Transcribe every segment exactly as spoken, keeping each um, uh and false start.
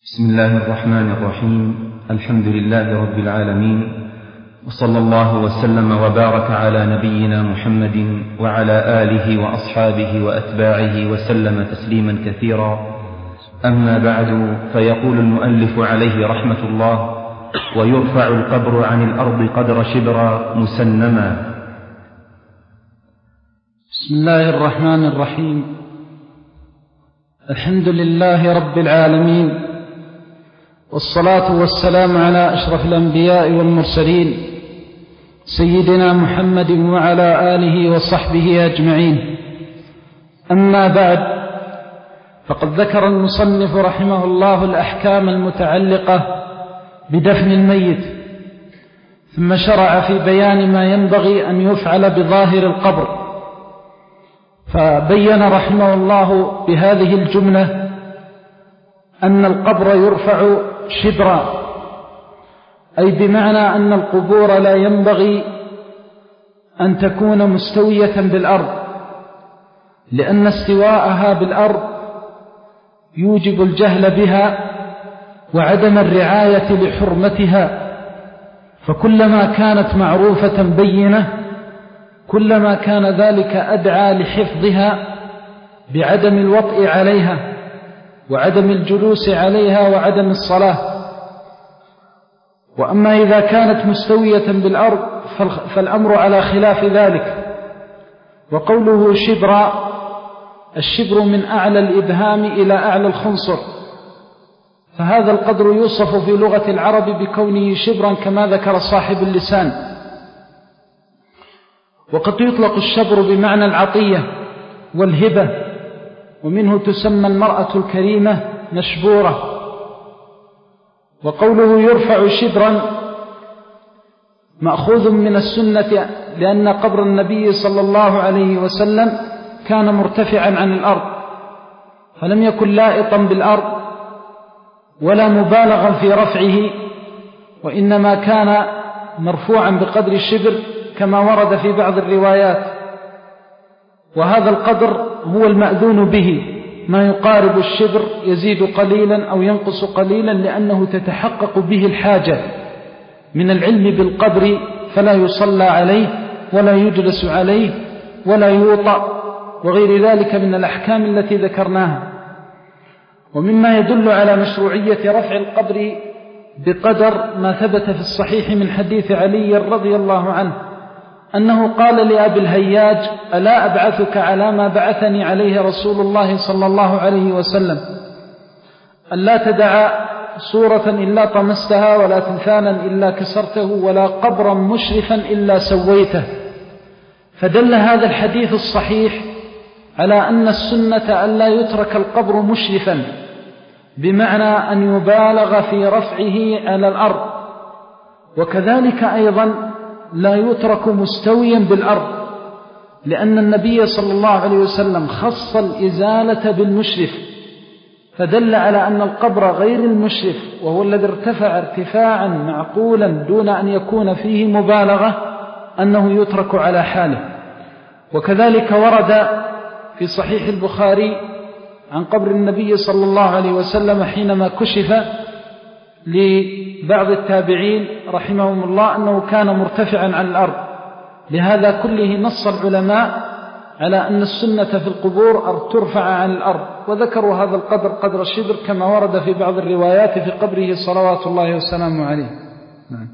بسم الله الرحمن الرحيم. الحمد لله رب العالمين، وصلى الله وسلم وبارك على نبينا محمد وعلى آله وأصحابه وأتباعه وسلم تسليما كثيرا. أما بعد، فيقول المؤلف عليه رحمة الله: ويرفع القبر عن الأرض قدر شبرا مسنما. بسم الله الرحمن الرحيم. الحمد لله رب العالمين، والصلاة والسلام على أشرف الأنبياء والمرسلين سيدنا محمد وعلى آله وصحبه أجمعين. أما بعد، فقد ذكر المصنف رحمه الله الأحكام المتعلقة بدفن الميت، ثم شرع في بيان ما ينبغي أن يفعل بظاهر القبر، فبين رحمه الله بهذه الجملة أن القبر يرفع شبرا، أي بمعنى أن القبور لا ينبغي أن تكون مستوية بالأرض، لأن استواءها بالأرض يوجب الجهل بها وعدم الرعاية لحرمتها، فكلما كانت معروفة بينة كلما كان ذلك أدعى لحفظها بعدم الوطء عليها وعدم الجلوس عليها وعدم الصلاة. وأما إذا كانت مستوية بالأرض فالأمر على خلاف ذلك. وقوله شبرا، الشبر من أعلى الإبهام إلى أعلى الخنصر، فهذا القدر يوصف في لغة العرب بكونه شبرا كما ذكر صاحب اللسان. وقد يطلق الشبر بمعنى العطية والهبة، ومنه تسمى المرأة الكريمة مشبورة. وقوله يرفع شبرا مأخوذ من السنة، لأن قبر النبي صلى الله عليه وسلم كان مرتفعا عن الأرض، فلم يكن لائطا بالأرض ولا مبالغا في رفعه، وإنما كان مرفوعا بقدر الشبر كما ورد في بعض الروايات. وهذا القدر هو المأذون به، ما يقارب الشبر يزيد قليلا أو ينقص قليلا، لأنه تتحقق به الحاجة من العلم بالقبر، فلا يصلى عليه ولا يجلس عليه ولا يوطأ وغير ذلك من الأحكام التي ذكرناها. ومما يدل على مشروعية رفع القبر بقدر ما ثبت في الصحيح من حديث علي رضي الله عنه أنه قال لأبي الهياج: ألا أبعثك على ما بعثني عليه رسول الله صلى الله عليه وسلم، ألا تدع صورة إلا طمستها، ولا تمثالا إلا كسرته، ولا قبرا مشرفا إلا سويته. فدل هذا الحديث الصحيح على أن السنة ألا يترك القبر مشرفا، بمعنى أن يبالغ في رفعه على الأرض، وكذلك أيضا لا يترك مستويا بالأرض، لأن النبي صلى الله عليه وسلم خص الإزالة بالمشرف، فدل على أن القبر غير المشرف وهو الذي ارتفع ارتفاعا معقولا دون أن يكون فيه مبالغة أنه يترك على حاله. وكذلك ورد في صحيح البخاري عن قبر النبي صلى الله عليه وسلم حينما كشف لبعض التابعين رحمهم الله أنه كان مرتفعا عن الأرض. لهذا كله نص العلماء على أن السنة في القبور أن ترفع عن الأرض، وذكروا هذا القدر قدر الشبر كما ورد في بعض الروايات في قبره صلوات الله وسلامه عليه. نعم.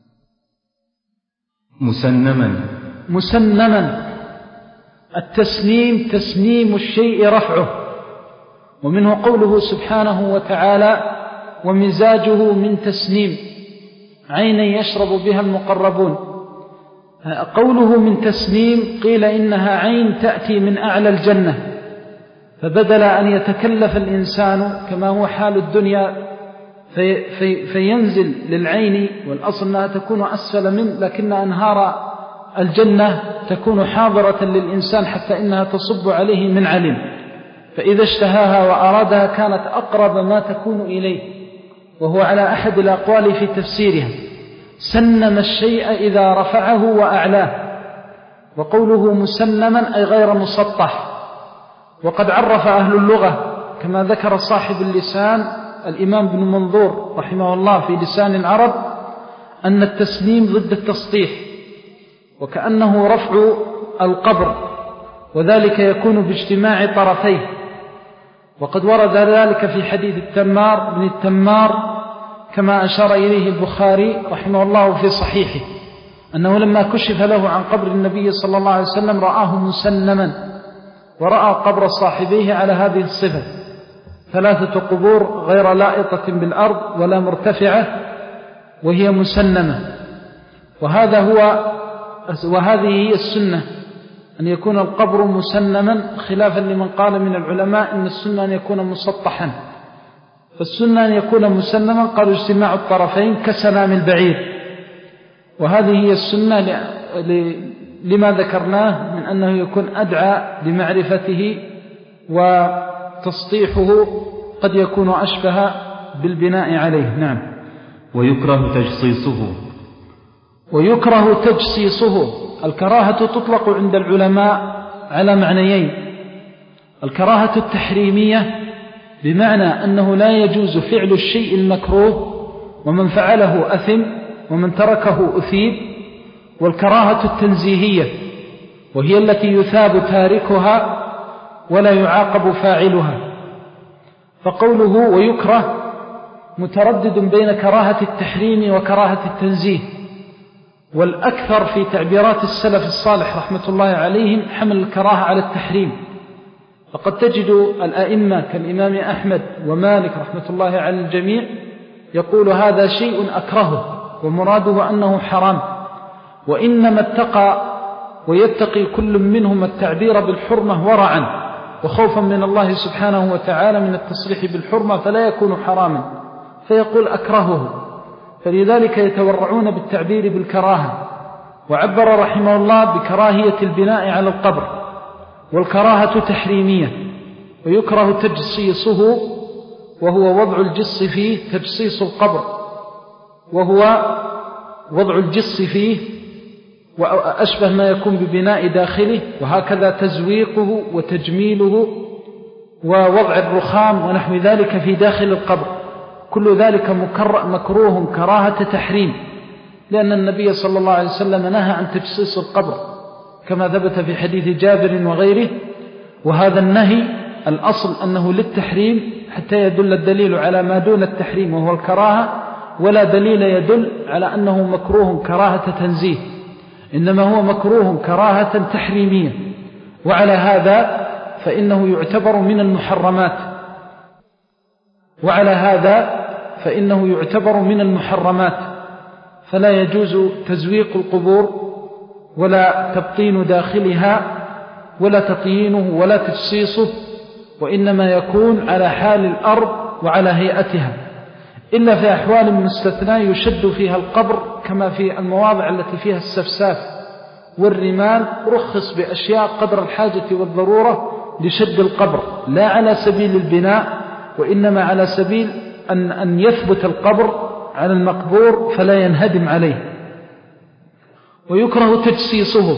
مسنما. مسنما، التسنيم تسنيم الشيء رفعه، ومنه قوله سبحانه وتعالى: ومزاجه من تسنيم، عينا يشرب بها المقربون. قوله من تسنيم قيل إنها عين تأتي من أعلى الجنة، فبدل أن يتكلف الإنسان كما هو حال الدنيا في في فينزل للعين، والأصل أنها تكون أسفل منه، لكن أنهار الجنة تكون حاضرة للإنسان حتى إنها تصب عليه من علم، فإذا اشتهاها وأرادها كانت أقرب ما تكون إليه، وهو على أحد الأقوال في تفسيرها. سنم الشيء إذا رفعه وأعلاه. وقوله مسنما أي غير مسطح. وقد عرف أهل اللغة كما ذكر صاحب اللسان الإمام ابن منظور رحمه الله في لسان العرب أن التسليم ضد التسطيح، وكأنه رفع القبر، وذلك يكون باجتماع طرفيه. وقد ورد ذلك في حديث التمار بن التمار كما أشار إليه البخاري رحمه الله في صحيحه، أنه لما كشف له عن قبر النبي صلى الله عليه وسلم رآه مسنما، ورأى قبر صاحبيه على هذه الصفة: ثلاثة قبور غير لائطة بالأرض ولا مرتفعة وهي مسنمة. وهذا هو وهذه هي السنة، أن يكون القبر مسنما، خلافا لمن قال من العلماء إن السنة أن يكون مسطحا. فالسنة أن يكون مسنما قالوا اجتماع الطرفين كسنام البعير، وهذه هي السنة لما ذكرناه من أنه يكون أدعى لمعرفته، وتسطيحه قد يكون أشبه بالبناء عليه. نعم. ويكره تجصيصه ويكره تجصيصه الكراهة تطلق عند العلماء على معنيين: الكراهة التحريمية بمعنى أنه لا يجوز فعل الشيء المكروه ومن فعله أثم ومن تركه أثيب، والكراهة التنزيهية وهي التي يثاب تاركها ولا يعاقب فاعلها. فقوله ويكره متردد بين كراهة التحريم وكراهة التنزيه، والأكثر في تعبيرات السلف الصالح رحمة الله عليهم حمل الكراهة على التحريم. فقد تجد الأئمة كالإمام أحمد ومالك رحمة الله على الجميع يقول هذا شيء أكرهه، ومراده أنه حرام، وإنما اتقى ويتقي كل منهم التعبير بالحرمة ورعا وخوفا من الله سبحانه وتعالى من التصريح بالحرمة فلا يكون حراما، فيقول أكرهه. فلذلك يتورعون بالتعبير بالكراهة. وعبر رحمه الله بكراهية البناء على القبر، والكراهة تحريمية. ويكره تجصيصه وهو وضع الجص فيه، تجصيص القبر وهو وضع الجص فيه وأشبه ما يكون ببناء داخله، وهكذا تزويقه وتجميله ووضع الرخام ونحو ذلك في داخل القبر. كل ذلك مكروه كراهة تحريم، لأن النبي صلى الله عليه وسلم نهى عن تجصيص القبر كما ثبت في حديث جابر وغيره. وهذا النهي الأصل أنه للتحريم حتى يدل الدليل على ما دون التحريم وهو الكراهة، ولا دليل يدل على أنه مكروه كراهة تنزيه، إنما هو مكروه كراهة تحريمية. وعلى هذا فإنه يعتبر من المحرمات وعلى هذا فإنه يعتبر من المحرمات فلا يجوز تزويق القبور ولا تبطين داخلها ولا تطيينه ولا تجصيصه، وإنما يكون على حال الأرض وعلى هيئتها، إلا في أحوال مستثنى يشد فيها القبر كما في المواضع التي فيها السفساف والرمال، رخص بأشياء قدر الحاجة والضرورة لشد القبر، لا على سبيل البناء، وإنما على سبيل أن, أن يثبت القبر على المقبور فلا ينهدم عليه. ويكره تجسيسه.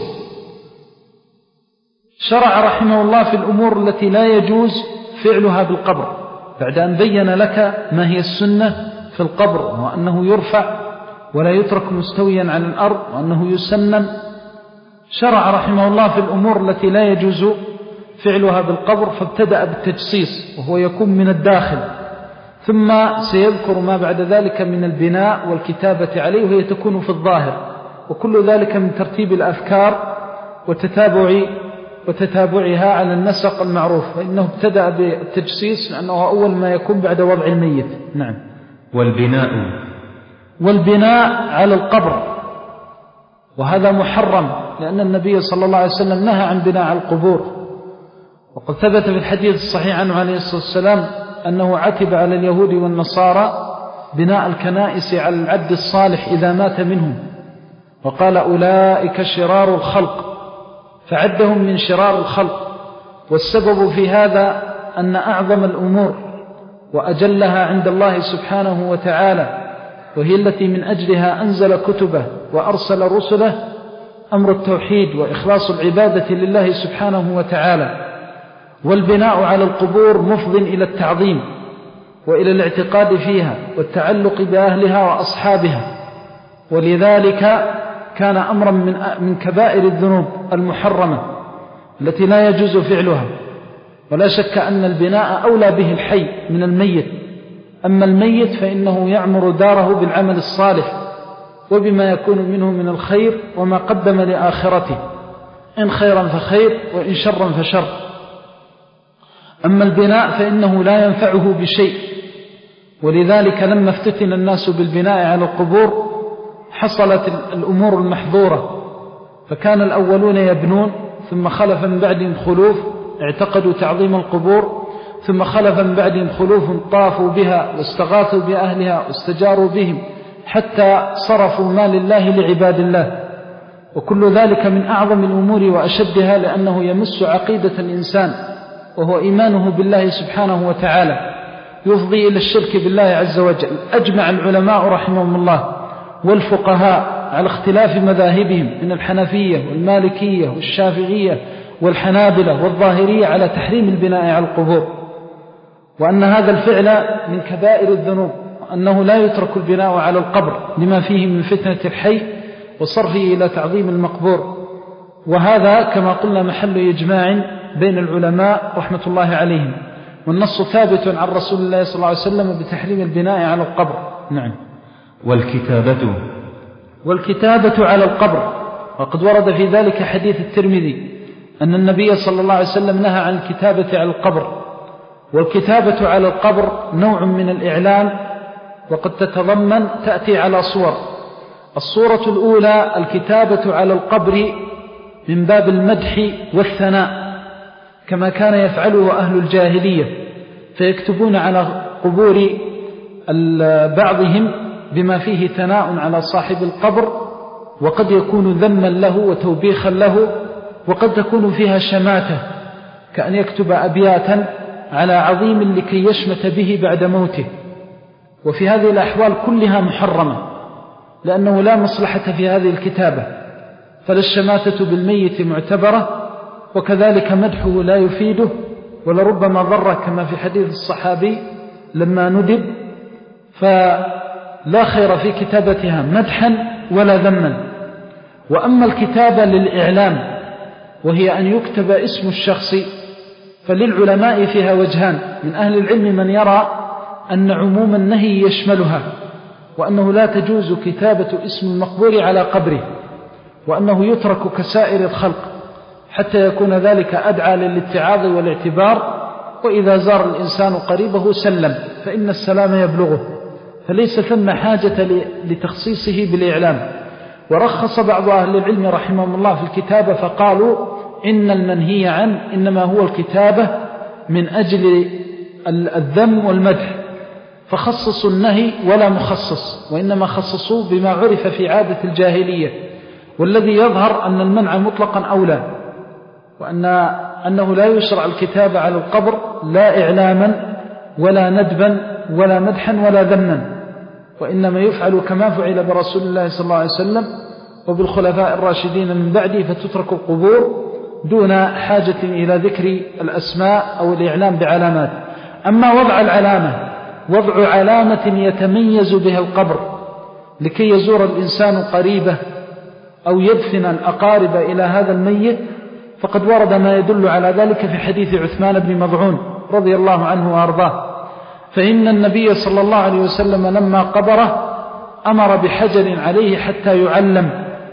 شرع رحمه الله في الأمور التي لا يجوز فعلها بالقبر بعد أن بين لك ما هي السنة في القبر، وأنه يرفع ولا يترك مستويا على الأرض، وأنه يسنن. شرع رحمه الله في الأمور التي لا يجوز فعلها بالقبر، فابتدأ بالتجسيس وهو يكون من الداخل، ثم سيذكر ما بعد ذلك من البناء والكتابة عليه وهي تكون في الظاهر، وكل ذلك من ترتيب الأفكار وتتابع وتتابعها على النسق المعروف. فإنه ابتدأ بالتجسيس لأنه أول ما يكون بعد وضع الميت. نعم. والبناء والبناء على القبر، وهذا محرم لأن النبي صلى الله عليه وسلم نهى عن بناء على القبور. وقد ثبت في الحديث الصحيح عنه عليه الصلاة والسلام أنه عتب على اليهود والنصارى بناء الكنائس على العبد الصالح إذا مات منهم، وقال أولئك شرار الخلق، فعدهم من شرار الخلق. والسبب في هذا أن أعظم الأمور وأجلها عند الله سبحانه وتعالى، وهي التي من أجلها أنزل كتبه وأرسل رسله، أمر التوحيد وإخلاص العبادة لله سبحانه وتعالى. والبناء على القبور مفض إلى التعظيم، وإلى الاعتقاد فيها والتعلق بأهلها وأصحابها، ولذلك كان أمرا من من كبائر الذنوب المحرمة التي لا يجوز فعلها. ولا شك أن البناء أولى به الحي من الميت، أما الميت فإنه يعمر داره بالعمل الصالح وبما يكون منه من الخير وما قدم لآخرته، إن خيرا فخير وإن شرا فشر. أما البناء فإنه لا ينفعه بشيء، ولذلك لما افتتن الناس بالبناء على القبور حصلت الأمور المحظورة، فكان الأولون يبنون ثم خلف من بعدهم خلوف اعتقدوا تعظيم القبور، ثم خلف من بعدهم خلوف طافوا بها واستغاثوا بأهلها واستجاروا بهم حتى صرفوا ما لله لعباد الله. وكل ذلك من أعظم الأمور وأشدها، لأنه يمس عقيدة الإنسان وهو إيمانه بالله سبحانه وتعالى، يفضي إلى الشرك بالله عز وجل. أجمع العلماء رحمهم الله والفقهاء على اختلاف مذاهبهم من الحنفية والمالكية والشافعية والحنابلة والظاهرية على تحريم البناء على القبور، وأن هذا الفعل من كبائر الذنوب، وأنه لا يترك البناء على القبر لما فيه من فتنة الحي وصرفه إلى تعظيم المقبور. وهذا كما قلنا محل إجماع بين العلماء رحمة الله عليهم، والنص ثابت عن رسول الله صلى الله عليه وسلم بتحريم البناء على القبر. نعم. والكتابة والكتابة على القبر، وقد ورد في ذلك حديث الترمذي أن النبي صلى الله عليه وسلم نهى عن الكتابة على القبر. والكتابة على القبر نوع من الإعلان، وقد تتضمن تأتي على صور. الصورة الأولى الكتابة على القبر من باب المدح والثناء، كما كان يفعله أهل الجاهلية، فيكتبون على قبور بعضهم بما فيه ثناء على صاحب القبر، وقد يكون ذما له وتوبيخا له، وقد تكون فيها شماتة، كأن يكتب أبياتا على عظيم لكي يشمت به بعد موته. وفي هذه الأحوال كلها محرمة، لأنه لا مصلحة في هذه الكتابة، فلا الشماتة بالميت معتبرة، وكذلك مدحه لا يفيده ولربما ضر، كما في حديث الصحابي لما ندب، فلا خير في كتابتها مدحا ولا ذما. وأما الكتابة للإعلام وهي أن يكتب اسم الشخص، فللعلماء فيها وجهان. من أهل العلم من يرى أن عموم النهي يشملها، وأنه لا تجوز كتابة اسم المقبور على قبره، وأنه يترك كسائر الخلق حتى يكون ذلك أدعى للاتعاظ والاعتبار، وإذا زار الإنسان قريبه سلم، فإن السلام يبلغه، فليس ثم حاجة لتخصيصه بالإعلام. ورخص بعض أهل العلم رحمهم الله في الكتابة، فقالوا إن المنهي عنه إنما هو الكتابة من أجل الذم والمدح، فخصصوا النهي ولا مخصص، وإنما خصصوا بما عرف في عادة الجاهلية، والذي يظهر أن المنع مطلقا أولى، وأن أنه لا يشرع الكتابة على القبر لا إعلاما ولا ندبا ولا مدحا ولا ذما، وإنما يفعل كما فعل برسول الله صلى الله عليه وسلم وبالخلفاء الراشدين من بعده، فتترك القبور دون حاجة إلى ذكر الأسماء أو الإعلام بعلامات. أما وضع العلامة، وضع علامة يتميز بها القبر لكي يزور الإنسان قريبه أو يدفن الأقارب إلى هذا الميت، فقد ورد ما يدل على ذلك في حديث عثمان بن مظعون رضي الله عنه وأرضاه، فإن النبي صلى الله عليه وسلم لما قبره أمر بحجر عليه حتى يعلم،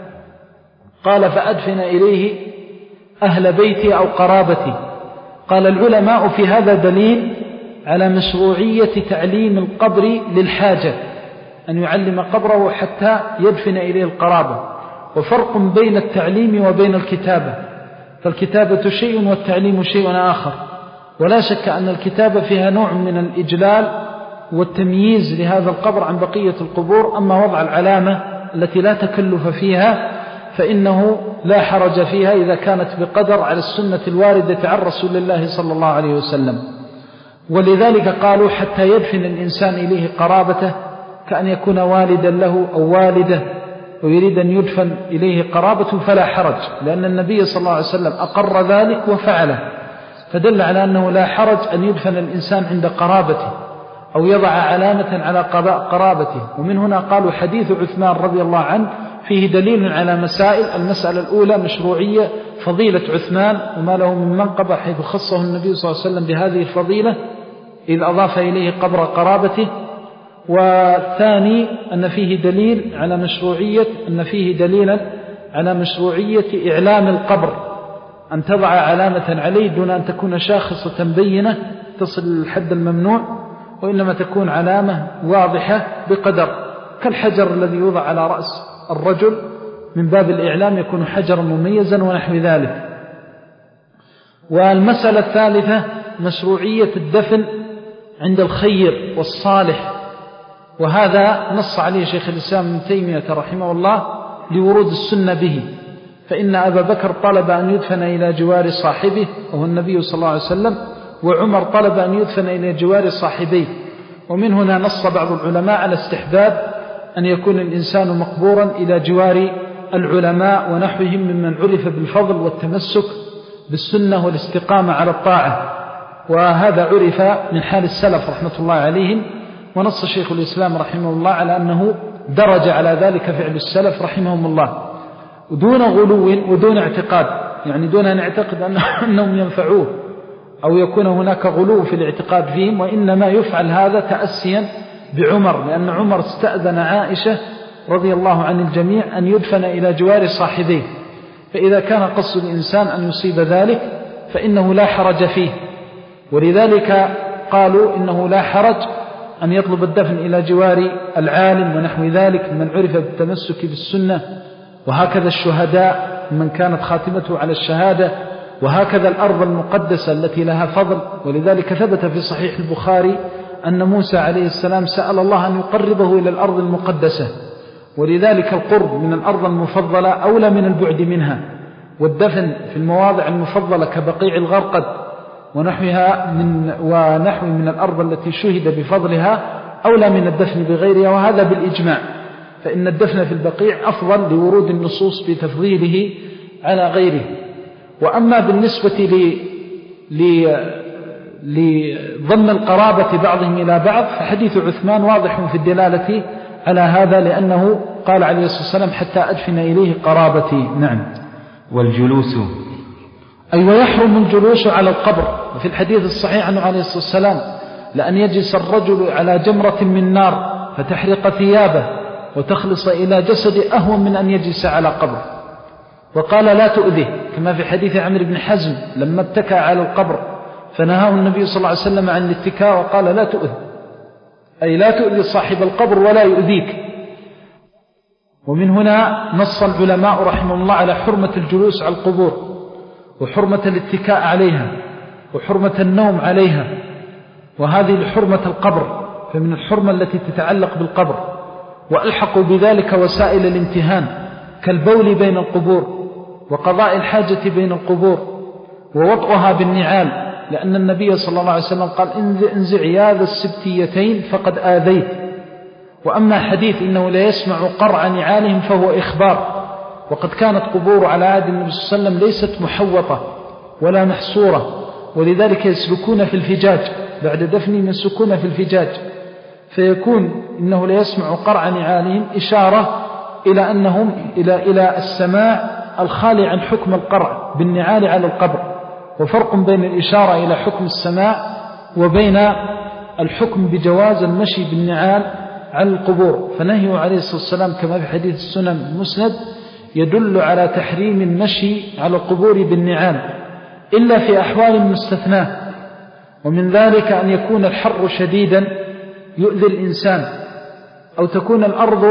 قال فأدفن إليه أهل بيتي أو قرابتي. قال العلماء في هذا دليل على مشروعية تعليم القبر للحاجة، أن يعلم قبره حتى يدفن إليه القرابة. وفرق بين التعليم وبين الكتابة، فالكتابة شيء والتعليم شيء آخر. ولا شك أن الكتابة فيها نوع من الإجلال والتمييز لهذا القبر عن بقية القبور. أما وضع العلامة التي لا تكلف فيها فإنه لا حرج فيها إذا كانت بقدر على السنة الواردة عن رسول الله صلى الله عليه وسلم. ولذلك قالوا حتى يدفن الإنسان إليه قرابته، كأن يكون والدا له أو والده ويريد أن يدفن إليه قرابته فلا حرج، لأن النبي صلى الله عليه وسلم أقر ذلك وفعله، فدل على أنه لا حرج أن يدفن الإنسان عند قرابته. أو يضع علامة على قرابته. ومن هنا قالوا حديث عثمان رضي الله عنه فيه دليل على مسائل. المسألة الأولى مشروعية فضيلة عثمان وما له من منقبة حيث خصه النبي صلى الله عليه وسلم بهذه الفضيلة إذ أضاف إليه قبر قرابته. والثاني أن فيه دليل على مشروعية أن فيه دليلا على مشروعية إعلام القبر، أن تضع علامة عليه دون أن تكون شاخصة بينة تصل للحد الممنوع، وإنما تكون علامة واضحة بقدر، كالحجر الذي يوضع على رأس الرجل من باب الإعلام يكون حجرا مميزا ونحو ذلك. والمسألة الثالثة مشروعية الدفن عند الخير والصالح، وهذا نص عليه شيخ الإسلام ابن تيمية رحمه الله لورود السنة به، فإن أبا بكر طلب أن يدفن إلى جوار صاحبه وهو النبي صلى الله عليه وسلم، وعمر طلب أن يدفن إلى جوار صاحبيه. ومن هنا نص بعض العلماء على استحباب أن يكون الإنسان مقبورا إلى جوار العلماء ونحوهم ممن عرف بالفضل والتمسك بالسنة والاستقامة على الطاعة، وهذا عرف من حال السلف رحمة الله عليهم. ونص شيخ الإسلام رحمه الله على أنه درج على ذلك فعل السلف رحمهم الله دون غلو ودون اعتقاد، يعني دون أن يعتقد أنهم ينفعوه أو يكون هناك غلو في الاعتقاد فيهم، وإنما يفعل هذا تأسيا بعمر، لأن عمر استأذن عائشة رضي الله عن الجميع أن يدفن إلى جوار صاحبيه، فإذا كان قصد الإنسان أن يصيب ذلك فإنه لا حرج فيه. ولذلك قالوا إنه لا حرج أن يطلب الدفن إلى جوار العالم ونحو ذلك من عرف بالتمسك بالسنة، وهكذا الشهداء من كانت خاتمته على الشهادة، وهكذا الأرض المقدسة التي لها فضل. ولذلك ثبت في صحيح البخاري أن موسى عليه السلام سأل الله أن يقربه إلى الأرض المقدسة، ولذلك القرب من الأرض المفضلة أولى من البعد منها، والدفن في المواضع المفضلة كبقيع الغرقد ونحوها من ونحو من الأرض التي شهد بفضلها أولى من الدفن بغيرها، وهذا بالإجماع، فإن الدفن في البقيع أفضل لورود النصوص بتفضيله على غيره. وأما بالنسبة لضم القرابة بعضهم إلى بعض فحديث عثمان واضح في الدلالة على هذا، لأنه قال عليه الصلاة والسلام حتى أدفن إليه قرابتي. نعم. والجلوس أي أيوة ويحرم الجلوس على القبر. وفي الحديث الصحيح عنه عليه الصلاة والسلام لأن يجلس الرجل على جمرة من نار فتحرق ثيابه وتخلص إلى جسد أهون من أن يجلس على قبر. وقال لا تؤذه، كما في حديث عمرو بن حزم لما اتكى على القبر فنهاه النبي صلى الله عليه وسلم عن الاتكاء وقال لا تؤذه، أي لا تؤذي صاحب القبر ولا يؤذيك. ومن هنا نص العلماء رحمه الله على حرمة الجلوس على القبور وحرمة الاتكاء عليها وحرمة النوم عليها، وهذه لحرمة القبر، فمن الحرمة التي تتعلق بالقبر. وألحقوا بذلك وسائل الامتهان كالبول بين القبور وقضاء الحاجة بين القبور ووطئها بالنعال، لأن النبي صلى الله عليه وسلم قال انزع ياذ السبتيتين فقد آذيت. وأما حديث إنه لا يسمع قرع نعالهم فهو إخبار، وقد كانت قبور على عهد النبي صلى الله عليه وسلم ليست محوطة ولا محصورة، ولذلك يسلكون في الفجاج بعد دفنهم، يسلكون في الفجاج، فيكون إنه لا يسمع قرع نعالهم إشارة إلى أنهم إلى إلى السماع الخالي عن حكم القرع بالنعال على القبر. وفرق بين الإشارة إلى حكم السماع وبين الحكم بجواز المشي بالنعال على القبور. فنهيه عليه الصلاة والسلام كما في حديث السنن المسند يدل على تحريم المشي على القبور بالنعال إلا في أحوال مستثناة، ومن ذلك أن يكون الحر شديدا يؤذي الإنسان، أو تكون الأرض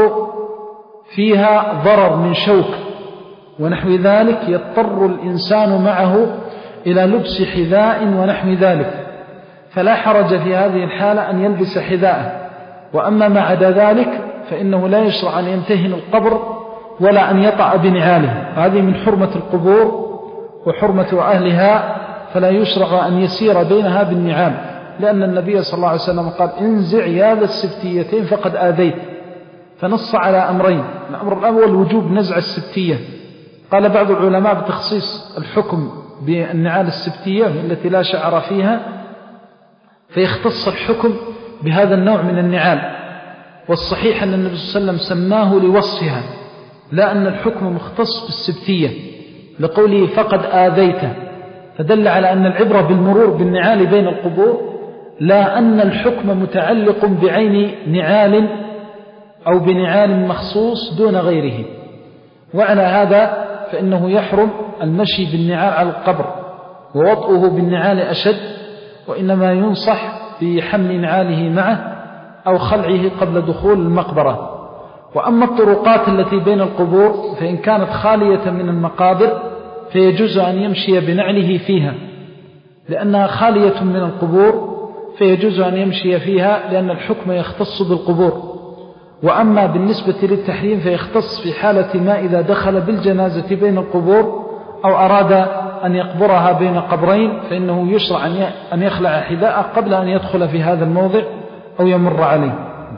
فيها ضرر من شوك ونحو ذلك يضطر الإنسان معه إلى لبس حذاء ونحو ذلك، فلا حرج في هذه الحالة أن يلبس حذاءه. وأما ما عدا ذلك فإنه لا يشرع أن يمتهن القبر ولا أن يطأ بنعاله، هذه من حرمة القبور وحرمة أهلها، فلا يشرع أن يسير بينها بالنعال، لأن النبي صلى الله عليه وسلم قال انزع ياذ السبتيتين فقد آذيت، فنص على أمرين. الأمر الأول وجوب نزع السبتية، قال بعض العلماء بتخصيص الحكم بالنعال السبتية التي لا شعر فيها، فيختص الحكم بهذا النوع من النعال، والصحيح أن النبي صلى الله عليه وسلم سماه لوصفها، لا أن الحكم مختص بالسبتية لقوله فقد آذيته، فدل على أن العبرة بالمرور بالنعال بين القبور، لا أن الحكم متعلق بعين نعال أو بنعال مخصوص دون غيره. وعلى هذا فإنه يحرم المشي بالنعال على القبر، ووطئه بالنعال أشد، وإنما ينصح بحمل نعاله معه أو خلعه قبل دخول المقبرة. وأما الطرقات التي بين القبور فإن كانت خالية من المقابر فيجوز أن يمشي بنعله فيها، لأنها خالية من القبور فيجوز أن يمشي فيها، لأن الحكم يختص بالقبور. وأما بالنسبة للتحريم فيختص في حالة ما إذا دخل بالجنازة بين القبور أو أراد أن يقبرها بين قبرين، فإنه يشرع أن يخلع حذاءه قبل أن يدخل في هذا الموضع أو يمر عليه.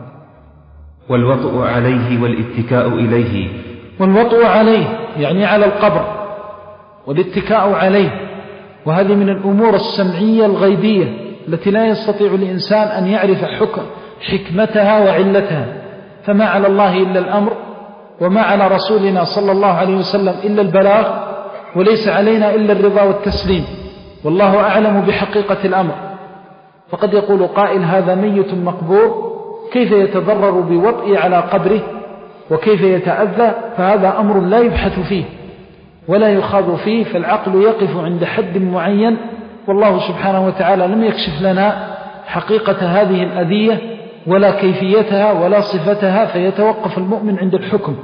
والوطء عليه والاتكاء إليه. والوطء عليه يعني على القبر، والاتكاء عليه، وهذه من الأمور السمعية الغيبية التي لا يستطيع الإنسان أن يعرف حكم حكمتها وعلتها، فما على الله إلا الأمر، وما على رسولنا صلى الله عليه وسلم إلا البلاغ، وليس علينا إلا الرضا والتسليم، والله أعلم بحقيقة الأمر. فقد يقول قائل هذا ميت مقبور، كيف يتضرر بوطئ على قبره وكيف يتأذى؟ فهذا أمر لا يبحث فيه ولا يخاض فيه، فالعقل يقف عند حد معين، والله سبحانه وتعالى لم يكشف لنا حقيقة هذه الأذية ولا كيفيتها ولا صفتها، فيتوقف المؤمن عند الحكم،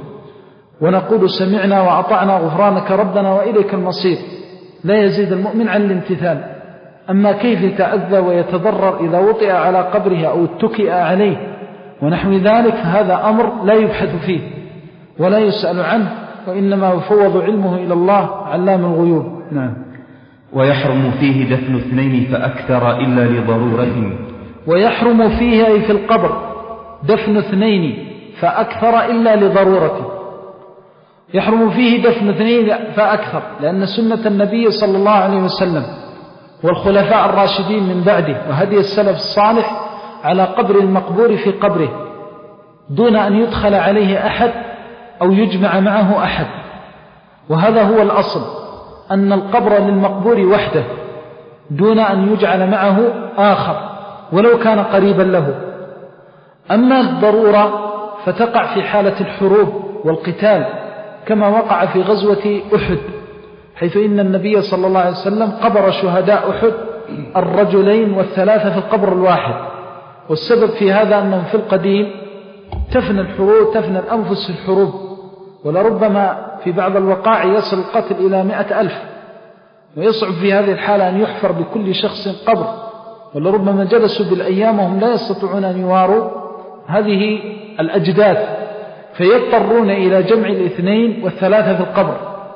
ونقول سمعنا وأطعنا غفرانك ربنا وإليك المصير، لا يزيد المؤمن عن الامتثال. أما كيف يتأذى ويتضرر إذا وطئ على قبره أو اتكئ عليه ونحو ذلك، فهذا أمر لا يبحث فيه ولا يسأل عنه، وإنما يفوض علمه إلى الله علام الغيوب. نعم. ويحرم فيه دفن اثنين فأكثر إلا لضرورة. ويحرم فيه أي في القبر دفن اثنين فأكثر إلا لضرورة. يحرم فيه دفن اثنين فأكثر، لأن سنة النبي صلى الله عليه وسلم والخلفاء الراشدين من بعده وهدي السلف الصالح على قبر المقبور في قبره دون أن يدخل عليه أحد أو يجمع معه أحد. وهذا هو الأصل، أن القبر للمقبور وحده دون أن يجعل معه آخر ولو كان قريبا له. أما الضرورة فتقع في حالة الحروب والقتال، كما وقع في غزوة أحد، حيث إن النبي صلى الله عليه وسلم قبر شهداء أحد الرجلين والثلاثة في القبر الواحد. والسبب في هذا أنهم في القديم تفنى الحروب تفنى الأنفس في الحروب، ولربما في بعض الوقائع يصل القتل إلى مئة ألف، ويصعب في هذه الحالة أن يحفر بكل شخص قبر، ولربما جلسوا بالأيام وهم لا يستطيعون أن يواروا هذه الأجداث، فيضطرون إلى جمع الاثنين والثلاثة في القبر.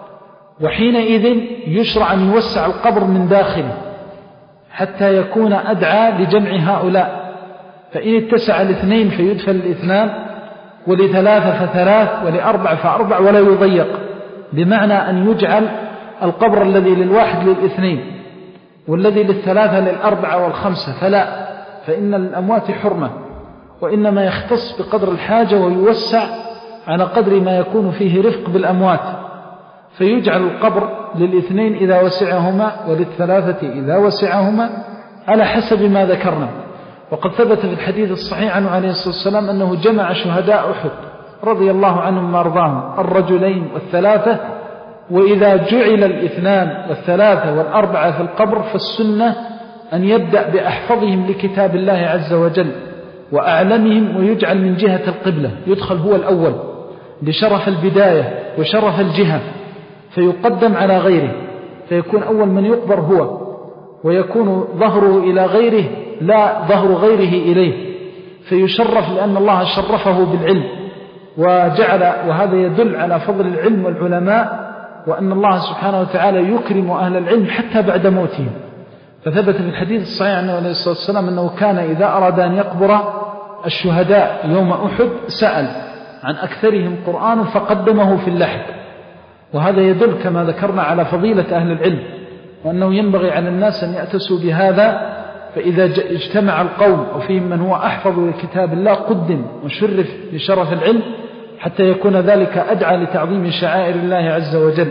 وحينئذ يشرع أن يوسع القبر من داخله حتى يكون أدعى لجمع هؤلاء، فإن اتسع الاثنين فيدفن الاثنان، ولثلاثة فثلاث، ولأربع فأربع، ولا يضيق، بمعنى أن يجعل القبر الذي للواحد للاثنين والذي للثلاثة للأربعة والخمسة، فلا، فإن الأموات حرمة، وإنما يختص بقدر الحاجة ويوسع على قدر ما يكون فيه رفق بالأموات، فيجعل القبر للاثنين إذا وسعهما وللثلاثة إذا وسعهما على حسب ما ذكرنا. وقد ثبت في الحديث الصحيح عنه عليه الصلاة والسلام أنه جمع شهداء أحد رضي الله عنهم وارضاهم الرجلين والثلاثة، وإذا جعل الاثنان والثلاثة والأربعة في القبر فالسنة أن يبدأ بأحفظهم لكتاب الله عز وجل وأعلمهم، ويجعل من جهة القبلة، يدخل هو الأول لشرف البداية وشرف الجهة، فيقدم على غيره، فيكون أول من يقبر هو، ويكون ظهره إلى غيره لا ظهر غيره إليه، فيشرف لأن الله شرفه بالعلم وجعل، وهذا يدل على فضل العلم والعلماء، وأن الله سبحانه وتعالى يكرم أهل العلم حتى بعد موتهم. فثبت في الحديث الصحيح عنه عليه الصلاة والسلام أنه كان إذا أراد أن يقبر الشهداء يوم أحد سأل عن أكثرهم قرآن فقدمه في اللحد، وهذا يدل كما ذكرنا على فضيلة أهل العلم، وأنه ينبغي على الناس أن يأتسوا بهذا فإذا اجتمع القوم وفيهم من هو أحفظ لكتاب الله قدم وشرف لشرف العلم حتى يكون ذلك أدعى لتعظيم شعائر الله عز وجل،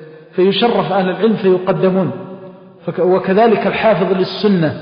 فيشرف أهل العلم فيقدمون. وكذلك الحافظ للسنة،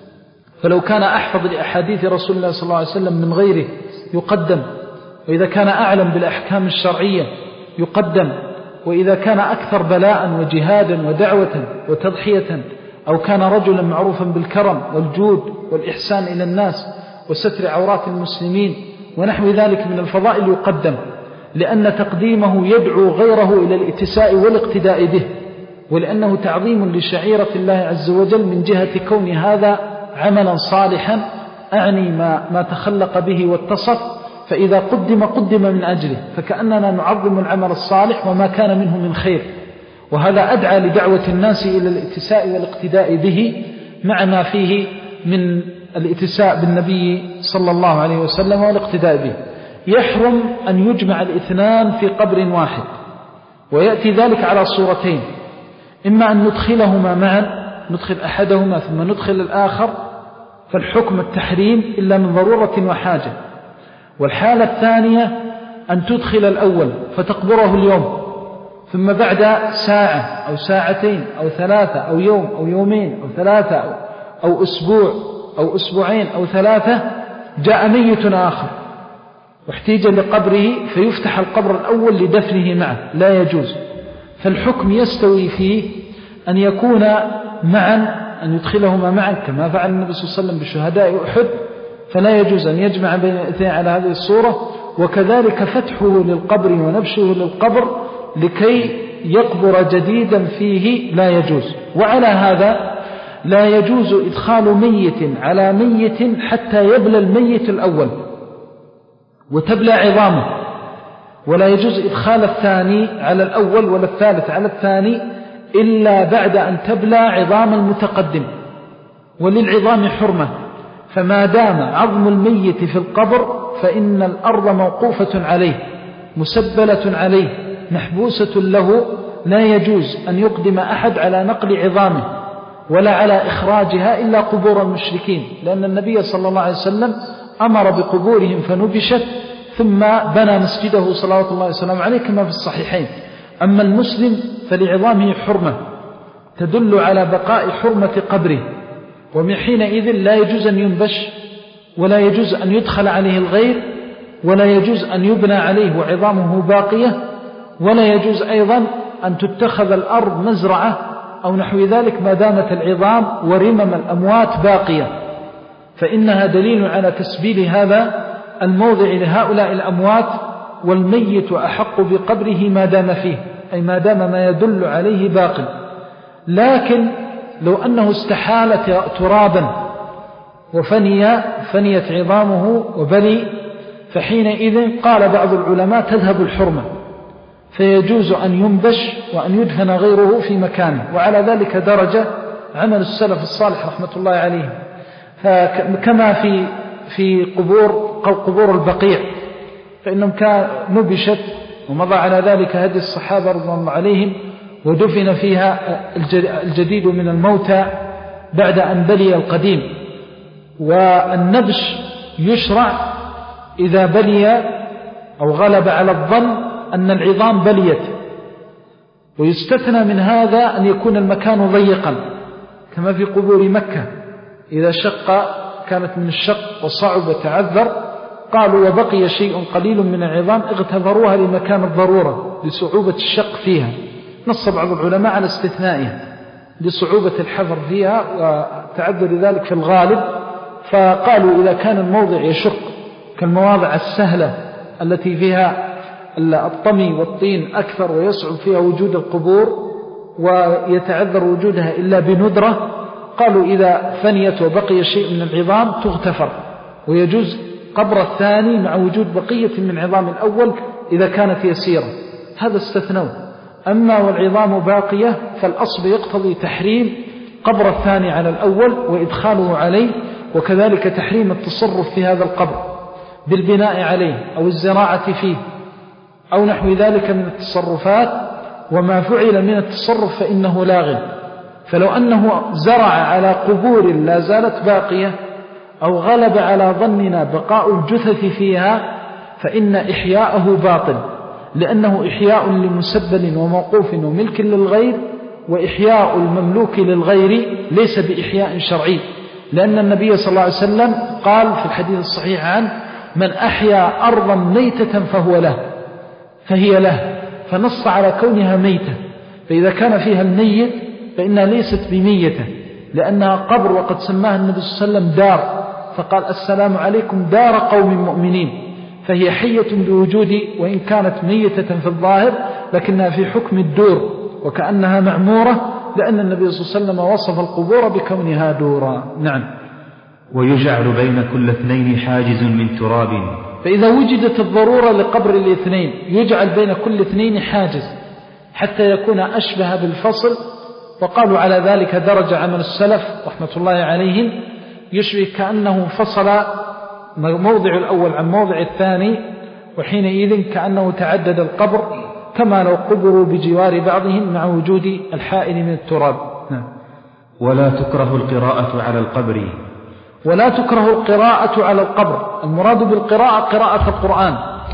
فلو كان أحفظ لأحاديث رسول الله صلى الله عليه وسلم من غيره يقدم، وإذا كان أعلم بالأحكام الشرعية يقدم، وإذا كان أكثر بلاء وجهادا ودعوة وتضحية، أو كان رجلا معروفا بالكرم والجود والإحسان إلى الناس وستر عورات المسلمين ونحو ذلك من الفضائل يقدم، لأن تقديمه يدعو غيره إلى الاتساء والاقتداء به، ولأنه تعظيم لشعيرة الله عز وجل من جهة كون هذا عملا صالحا، أعني ما, ما تخلق به واتصف، فإذا قدم قدم من أجله، فكأننا نعظم العمل الصالح وما كان منه من خير، وهذا أدعى لدعوة الناس إلى الاتساء والاقتداء به مع ما فيه من الاتساء بالنبي صلى الله عليه وسلم والاقتداء به. يحرم أن يجمع الاثنان في قبر واحد، ويأتي ذلك على صورتين: إما أن ندخلهما معا، ندخل أحدهما ثم ندخل الآخر، فالحكم التحريم إلا من ضرورة وحاجة. والحالة الثانية أن تدخل الأول فتقبره اليوم، ثم بعد ساعة أو ساعتين أو ثلاثة أو يوم أو يومين أو ثلاثة أو, أو أسبوع أو أسبوعين أو ثلاثة جاء ميت آخر واحتيج لقبره فيفتح القبر الأول لدفنه معه، لا يجوز. فالحكم يستوي فيه أن يكون معا، أن يدخلهما معا كما فعل النبي صلى الله عليه وسلم بشهداء أحد، فلا يجوز أن يجمع بين الاثنين على هذه الصورة. وكذلك فتحه للقبر ونبشه للقبر لكي يقبر جديدا فيه لا يجوز. وعلى هذا لا يجوز إدخال ميت على ميت حتى يبلى الميت الأول وتبلى عظامه، ولا يجوز إدخال الثاني على الأول ولا الثالث على الثاني إلا بعد أن تبلى عظام المتقدم. وللعظام حرمة، فما دام عظم الميت في القبر فإن الأرض موقوفة عليه مسبلة عليه محبوسة له، لا يجوز أن يقدم أحد على نقل عظامه ولا على إخراجها إلا قبور المشركين، لأن النبي صلى الله عليه وسلم أمر بقبورهم فنبشت ثم بنى مسجده صلوات الله وسلامه عليه كما في الصحيحين. أما المسلم فلعظامه حرمة تدل على بقاء حرمة قبره، ومن حينئذ لا يجوز أن ينبش ولا يجوز أن يدخل عليه الغير ولا يجوز أن يبنى عليه وعظامه باقية، ولا يجوز أيضا أن تتخذ الأرض مزرعة أو نحو ذلك ما دامت العظام ورمم الأموات باقية، فإنها دليل على تسبيل هذا الموضع لهؤلاء الأموات، والميت أحق بقبره ما دام فيه، أي ما دام ما يدل عليه باقي. لكن لو أنه استحال ترابا وفني فنيت عظامه وبلي، فحينئذ قال بعض العلماء تذهب الحرمة، فيجوز أن ينبش وأن يدفن غيره في مكانه. وعلى ذلك درجة عمل السلف الصالح رحمة الله عليهم، كما في في قبور قبور البقيع، فإنهم كان نبشت ومضى على ذلك هدي الصحابة رضي الله عليهم، ودفن فيها الجديد من الموتى بعد أن بلي القديم. والنبش يشرع إذا بلي أو غلب على الظن أن العظام بليت، ويستثنى من هذا أن يكون المكان ضيقا كما في قبور مكة، إذا شق كانت من الشق وصعب تعذر، قالوا وبقي شيء قليل من العظام اغتبروها لمكان الضرورة لصعوبة الشق فيها. نص بعض العلماء على استثنائها لصعوبة الحفر فيها وتعذر ذلك في الغالب، فقالوا إذا كان الموضع يشق كالمواضع السهلة التي فيها الطمي والطين أكثر ويصعب فيها وجود القبور ويتعذر وجودها إلا بندرة، قالوا إذا فنيت وبقي شيء من العظام تغتفر، ويجوز قبر الثاني مع وجود بقية من عظام الأول إذا كانت يسيرة، هذا استثنوه. أما والعظام باقية فالأصل يقتضي تحريم قبر الثاني على الأول وإدخاله عليه، وكذلك تحريم التصرف في هذا القبر بالبناء عليه أو الزراعة فيه أو نحو ذلك من التصرفات، وما فعل من التصرف فإنه لاغ، فلو أنه زرع على قبور لا زالت باقية أو غلب على ظننا بقاء الجثث فيها فإن إحياءه باطل، لأنه إحياء لمسبل وموقوف وملك للغير، وإحياء المملوك للغير ليس بإحياء شرعي، لأن النبي صلى الله عليه وسلم قال في الحديث الصحيح عنه: من أحيا أرضا ميتة فهو له فهي له، فنص على كونها ميتة. فإذا كان فيها الميت فإنها ليست بميتة، لأنها قبر، وقد سماها النبي صلى الله عليه وسلم دار، فقال: السلام عليكم دار قوم مؤمنين. فهي حية بوجود، وإن كانت ميتة في الظاهر لكنها في حكم الدور، وكأنها معمورة، لأن النبي صلى الله عليه وسلم وصف القبور بكونها دورا. نعم. ويجعل بين كل اثنين حاجز من تراب. فإذا وجدت الضرورة لقبر الاثنين يجعل بين كل اثنين حاجز حتى يكون أشبه بالفصل، وقالوا على ذلك درجة عمل السلف رحمة الله عليهم، يشبه كأنه فصل موضع الأول عن موضع الثاني، وحينئذ كأنه تعدد القبر، كما لو قبروا بجوار بعضهم مع وجود الحائل من التراب. نعم. ولا تكره القراءة على القبر. ولا تكره القراءة على القبر. المراد بالقراءة قراءة القرآن،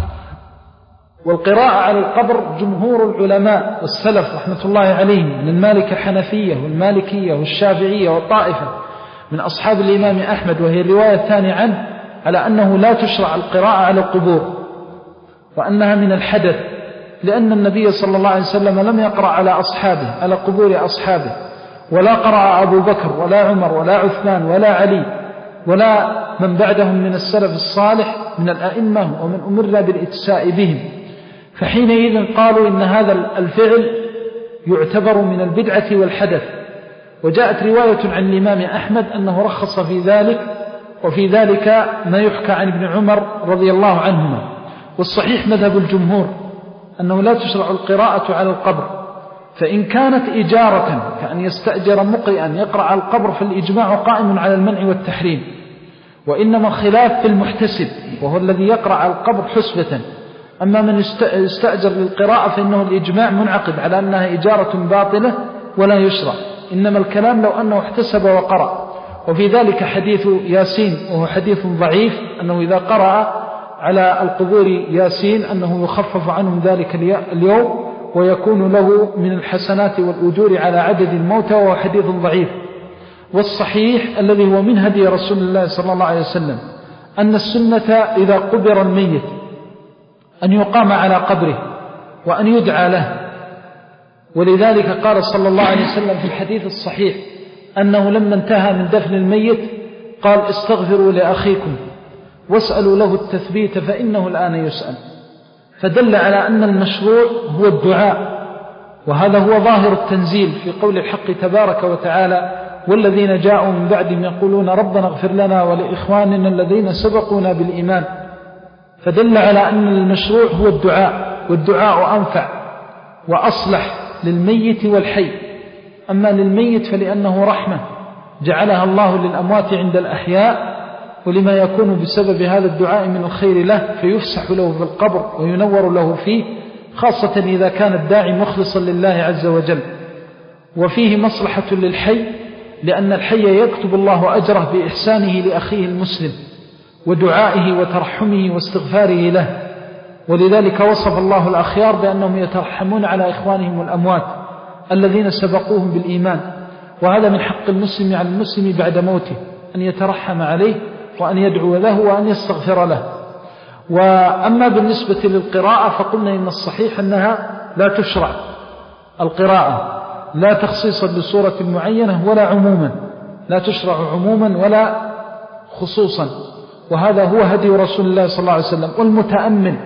والقراءة على القبر جمهور العلماء والسلف رحمة الله عليهم من المالكة الحنفية والمالكية والشافعية والطائفة من أصحاب الإمام أحمد، وهي الرواية الثانية عنه، على أنه لا تشرع القراءة على القبور، وأنها من الحدث، لأن النبي صلى الله عليه وسلم لم يقرأ على أصحابه على قبور أصحابه، ولا قرأ أبو بكر ولا عمر ولا عثمان ولا علي ولا من بعدهم من السلف الصالح من الأئمة ومن أمرنا بالإتساء بهم. فحينئذ قالوا إن هذا الفعل يعتبر من البدعة والحدث. وجاءت رواية عن الإمام أحمد أنه رخص في ذلك، وفي ذلك ما يحكى عن ابن عمر رضي الله عنهما. والصحيح مذهب الجمهور أنه لا تشرع القراءة على القبر، فإن كانت إجارة كأن يستأجر مقرئا يقرأ على القبر فالإجماع قائم على المنع والتحريم، وإنما خلاف في المحتسب وهو الذي يقرأ على القبر حسبة. أما من يستأجر للقراءة فإنه الإجماع منعقد على أنها إجارة باطلة ولا يشرع، إنما الكلام لو أنه احتسب وقرأ. وفي ذلك حديث ياسين وهو حديث ضعيف، أنه إذا قرأ على القبور ياسين أنه يخفف عنهم ذلك اليوم ويكون له من الحسنات والأجور على عدد الموتى، وهو حديث ضعيف. والصحيح الذي هو من هدي رسول الله صلى الله عليه وسلم أن السنة إذا قبر الميت أن يقام على قبره وأن يدعى له، ولذلك قال صلى الله عليه وسلم في الحديث الصحيح أنه لما انتهى من دفن الميت قال: استغفروا لأخيكم واسألوا له التثبيت فإنه الآن يسأل. فدل على أن المشروع هو الدعاء، وهذا هو ظاهر التنزيل في قول الحق تبارك وتعالى: والذين جاءوا من بعدهم يقولون ربنا اغفر لنا ولإخواننا الذين سبقونا بالإيمان. فدل على أن المشروع هو الدعاء، والدعاء أنفع وأصلح للميت والحي. أما للميت فلأنه رحمة جعلها الله للأموات عند الأحياء، ولما يكون بسبب هذا الدعاء من الخير له، فيفسح له في القبر وينور له فيه، خاصة إذا كان الداعي مخلصا لله عز وجل. وفيه مصلحة للحي، لأن الحي يكتب الله أجره بإحسانه لأخيه المسلم ودعائه وترحمه واستغفاره له. ولذلك وصف الله الأخيار بأنهم يترحمون على إخوانهم الأموات الذين سبقوهم بالإيمان، وهذا من حق المسلم على المسلم بعد موته أن يترحم عليه وأن يدعو له وأن يستغفر له. وأما بالنسبة للقراءة فقلنا إن الصحيح أنها لا تشرع القراءة، لا تخصيصا لسورة معينة ولا عموما، لا تشرع عموما ولا خصوصا، وهذا هو هدي رسول الله صلى الله عليه وسلم. والمتأمل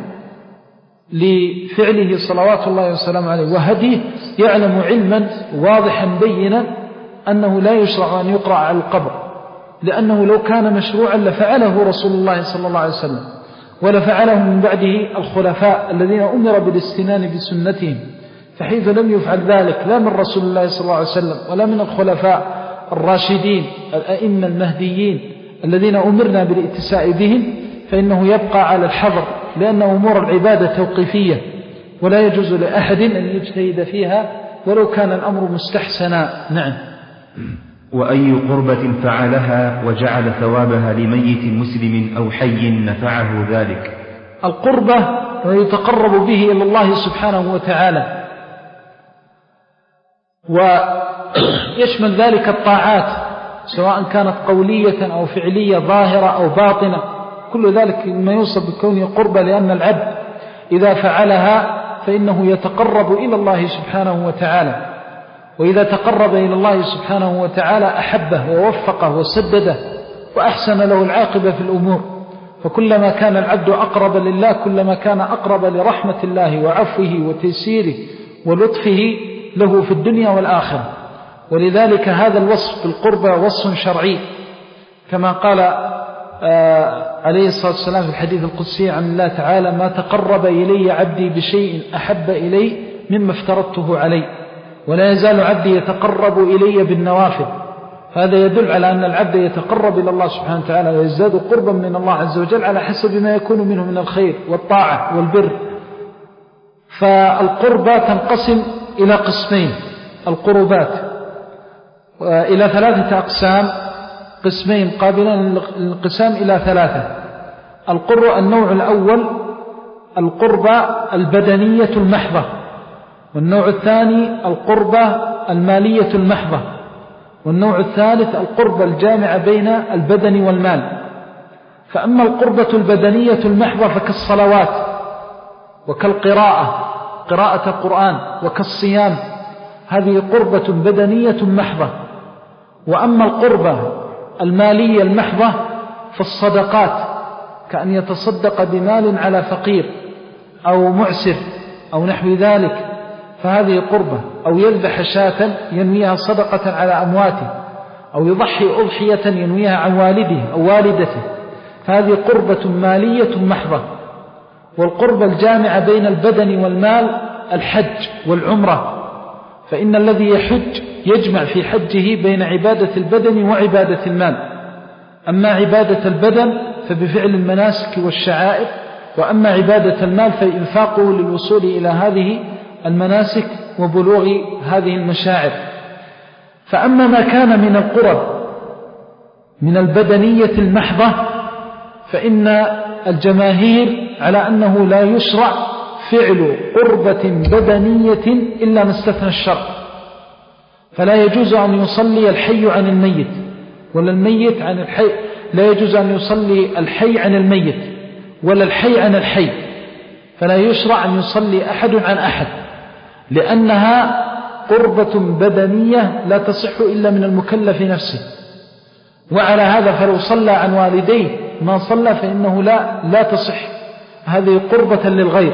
لفعله صلوات الله وسلامه عليه وهديه يعلم علما واضحا بينا أنه لا يشرع أن يقرأ على القبر، لأنه لو كان مشروعا لفعله رسول الله صلى الله عليه وسلم، ولفعله من بعده الخلفاء الذين أمر بالاستنان بسنتهم. فحيث لم يفعل ذلك لا من رسول الله صلى الله عليه وسلم ولا من الخلفاء الراشدين الأئمة المهديين الذين أمرنا بالاتساء بهم، فإنه يبقى على الحظر، لأن أمور العبادة توقيفية ولا يجوز لأحد أن يجتهد فيها ولو كان الأمر مستحسنا. نعم. وأي قربة فعلها وجعل ثوابها لميت مسلم أو حي نفعه ذلك؟ القربة يتقرب به إلى الله سبحانه وتعالى، ويشمل ذلك الطاعات سواء كانت قولية أو فعلية ظاهرة أو باطنة، كل ذلك ما يوصف بكونه قربة، لأن العبد إذا فعلها فإنه يتقرب إلى الله سبحانه وتعالى، وإذا تقرب إلى الله سبحانه وتعالى أحبه ووفقه وسدده وأحسن له العاقبة في الأمور، فكلما كان العبد أقرب لله كلما كان أقرب لرحمة الله وعفوه وتيسيره ولطفه له في الدنيا والآخرة. ولذلك هذا الوصف بالقربة وصف شرعي، كما قال عليه الصلاة والسلام في الحديث القدسي عن الله تعالى: ما تقرب إلي عبدي بشيء أحب إلي مما افترضته عليه، ولا يزال عبدي يتقرب إلي بالنوافل. هذا يدل على أن العبد يتقرب إلى الله سبحانه وتعالى ويزداد قربا من الله عز وجل على حسب ما يكون منه من الخير والطاعة والبر. فالقربة تنقسم إلى قسمين، القربات إلى ثلاثة أقسام، قسمين قابلين للانقسام إلى ثلاثة. القرب النوع الأول القربة البدنية المحضة، والنوع الثاني القربة المالية المحضة، والنوع الثالث القربة الجامعة بين البدن والمال. فأما القربة البدنية المحضة فكالصلوات وكالقراءة، قراءة القرآن، وكالصيام، هذه قربة بدنية محضة. وأما القربة المالية المحضة فالصدقات، كأن يتصدق بمال على فقير أو معسر أو نحو ذلك، فهذه قربة، أو يذبح شاة ينويها صدقة على أمواته، أو يضحي أضحية ينويها عن والده أو والدته، فهذه قربة مالية محضة. والقربة الجامعة بين البدن والمال الحج والعمرة، فإن الذي يحج يجمع في حجه بين عبادة البدن وعبادة المال. أما عبادة البدن فبفعل المناسك والشعائر، وأما عبادة المال فإنفاقه للوصول إلى هذه المناسك وبلوغ هذه المشاعر. فأما ما كان من القرب من البدنية المحضة فإن الجماهير على أنه لا يشرع فعل قربة بدنية إلا ما استثنى الشرع، فلا يجوز أن يصلي الحي عن الميت ولا الميت عن الحي، لا يجوز أن يصلي الحي عن الميت ولا الحي عن الحي، فلا يشرع أن يصلي أحد عن أحد، لأنها قربة بدنية لا تصح إلا من المكلف نفسه. وعلى هذا فلو صلى عن والديه ما صلى فإنه لا, لا تصح، هذه قربة للغير.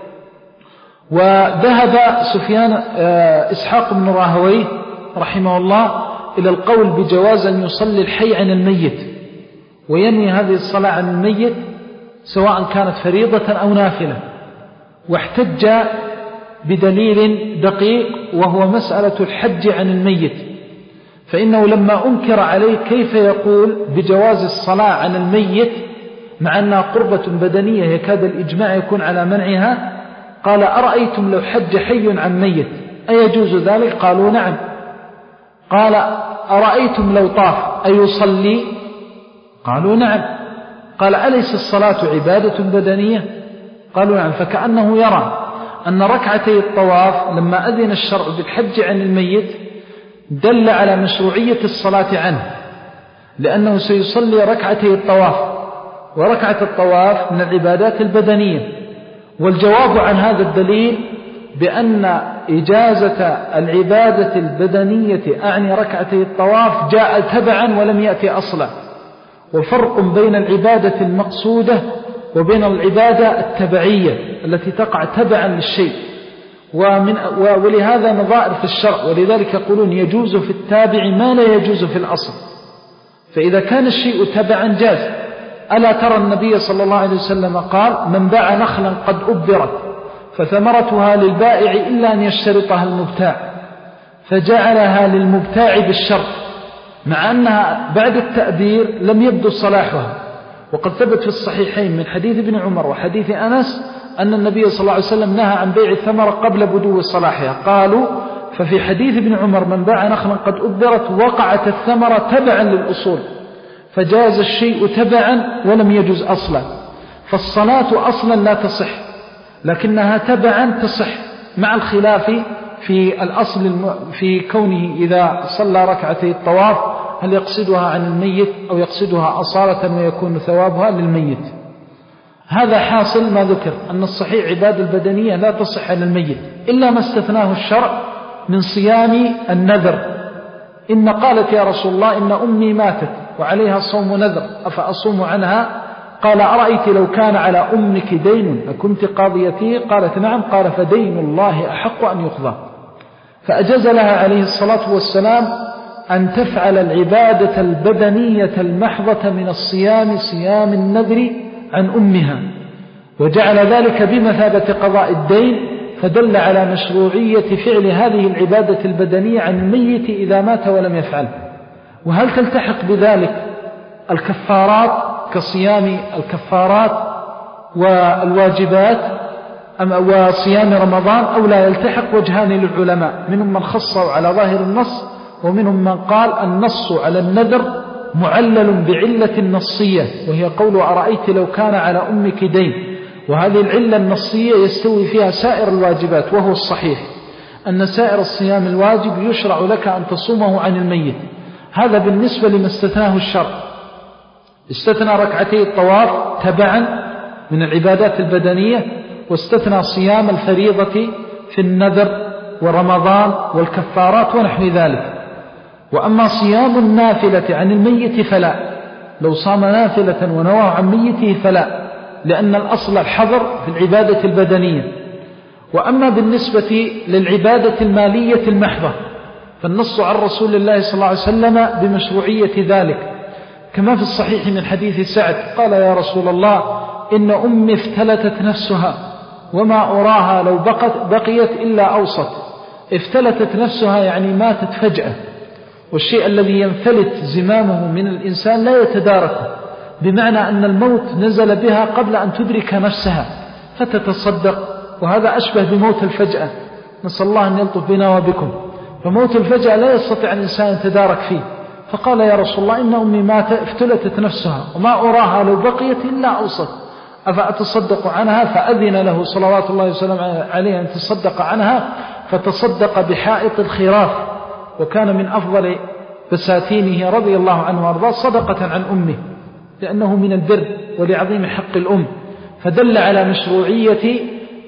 وذهب سفيان إسحاق بن راهويه رحمه الله إلى القول بجواز أن يصلي الحي عن الميت وينوي هذه الصلاة عن الميت سواء كانت فريضة أو نافلة، واحتج بدليل دقيق وهو مسألة الحج عن الميت، فإنه لما أنكر عليه كيف يقول بجواز الصلاة عن الميت مع أنها قربة بدنية يكاد الإجماع يكون على منعها، قال: أرأيتم لو حج حي عن ميت أيجوز ذلك؟ قالوا: نعم. قال: أرأيتم لو طاف أيصلي؟ قالوا: نعم. قال: أليس الصلاة عبادة بدنية؟ قالوا: نعم. فكأنه يرى أن ركعتي الطواف لما أذن الشرع بالحج عن الميت دل على مشروعية الصلاة عنه، لأنه سيصلي ركعتي الطواف، وركعة الطواف من العبادات البدنية. والجواب عن هذا الدليل بأن إجازة العبادة البدنية أعني ركعتي الطواف جاء تبعا ولم يأتي أصلا، وفرق بين العبادة المقصودة وبين العبادة التبعية التي تقع تبعا للشيء، ومن ولهذا نظائر في الشرع، ولذلك يقولون يجوز في التابع ما لا يجوز في الأصل. فإذا كان الشيء تبعا جاز. ألا ترى النبي صلى الله عليه وسلم قال: من باع نخلا قد أبرت فثمرتها للبائع إلا أن يشترطها المبتاع، فجعلها للمبتاع بالشرط، مع أنها بعد التأبير لم يبدو صلاحها. وقد ثبت في الصحيحين من حديث ابن عمر وحديث أنس أن النبي صلى الله عليه وسلم نهى عن بيع الثمرة قبل بدو صلاحها. قالوا: ففي حديث ابن عمر من باع نخلا قد أبدرت وقعت الثمرة تبعا للأصول، فجاز الشيء تبعا ولم يجوز أصلا. فالصلاة أصلا لا تصح، لكنها تبعا تصح، مع الخلاف في الأصل في كونه إذا صلى ركعتي الطواف هل يقصدها عن الميت أو يقصدها أصالة ويكون ثوابها للميت. هذا حاصل ما ذكر أن الصحيح عبادة البدنية لا تصح على الميت إلا ما استثناه الشرع من صيام النذر. إن قالت يا رسول الله إن أمي ماتت وعليها صوم نذر أفأصوم عنها؟ قال أرأيت لو كان على أمك دين أكنت قاضيتي؟ قالت نعم. قال فدين الله أحق أن يقضى. فأجاز لها عليه الصلاة والسلام أن تفعل العبادة البدنية المحضة من الصيام صيام النذر عن أمها، وجعل ذلك بمثابة قضاء الدين، فدل على مشروعية فعل هذه العبادة البدنية عن الميت إذا مات ولم يفعل. وهل تلتحق بذلك الكفارات كصيام الكفارات والواجبات أم وصيام رمضان أو لا يلتحق؟ وجهان للعلماء، منهم من خصوا على ظاهر النص، ومنهم من قال النص على النذر معلل بعلة نصية وهي قول أرأيت لو كان على أمك دين، وهذه العلة النصية يستوي فيها سائر الواجبات. وهو الصحيح أن سائر الصيام الواجب يشرع لك أن تصومه عن الميت. هذا بالنسبة لما استثناه الشرع. استثنى ركعتي الطواف تبعا من العبادات البدنية، واستثنى صيام الفريضة في النذر ورمضان والكفارات ونحو ذلك. وأما صيام النافلة عن الميت فلا، لو صام نافلة ونواه عن ميته فلا، لأن الأصل الحظر في العبادة البدنية. وأما بالنسبة للعبادة المالية المحضة فالنص عن رسول الله صلى الله عليه وسلم بمشروعية ذلك، كما في الصحيح من حديث سعد قال يا رسول الله إن أمي افتلتت نفسها وما أراها لو بقت بقيت إلا أوسط. افتلتت نفسها يعني ماتت فجأة، والشيء الذي ينفلت زمامه من الإنسان لا يتداركه، بمعنى أن الموت نزل بها قبل أن تدرك نفسها فتتصدق، وهذا أشبه بموت الفجأة، نسأل الله أن يلطف بنا وبكم. فموت الفجأة لا يستطيع الإنسان يتدارك فيه، فقال يا رسول الله إن أمي مات افتلتت نفسها وما أراها لو بقيت إلا أوسط أفأتصدق عنها؟ فأذن له صلوات الله وسلم عليه أن تصدق عنها، فتصدق بحائط الخراف، وكان من أفضل بساتينه رضي الله عنه وارضاه صدقة عن أمه، لأنه من البر ولعظيم حق الأم، فدل على مشروعية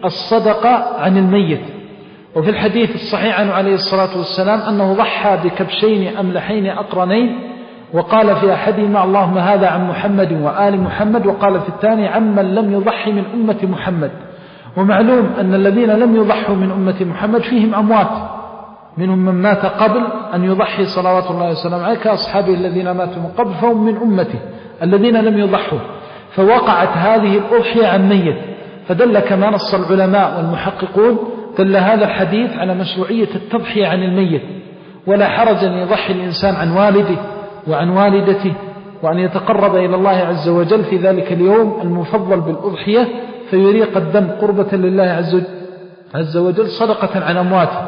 الصدقة عن الميت. وفي الحديث الصحيح عنه عليه الصلاة والسلام أنه ضحى بكبشين أملحين أقرنين، وقال في أحدهما اللهم هذا عن محمد وآل محمد، وقال في الثاني عمن لم يضحي من أمة محمد. ومعلوم أن الذين لم يضحوا من أمة محمد فيهم أموات، منهم من مات قبل أن يضحي صلوات الله وسلم عليه كأصحابه الذين ماتوا من قبل، فهم من أمته الذين لم يضحوا. فوقعت هذه الأضحية عن ميت، فدل كما نص العلماء والمحققون دل هذا الحديث على مشروعية التضحية عن الميت، ولا حرج أن يضحي الإنسان عن والده وعن والدته، وأن يتقرب إلى الله عز وجل في ذلك اليوم المفضل بالأضحية فيريق الدم قربة لله عز وجل صدقة عن أمواته،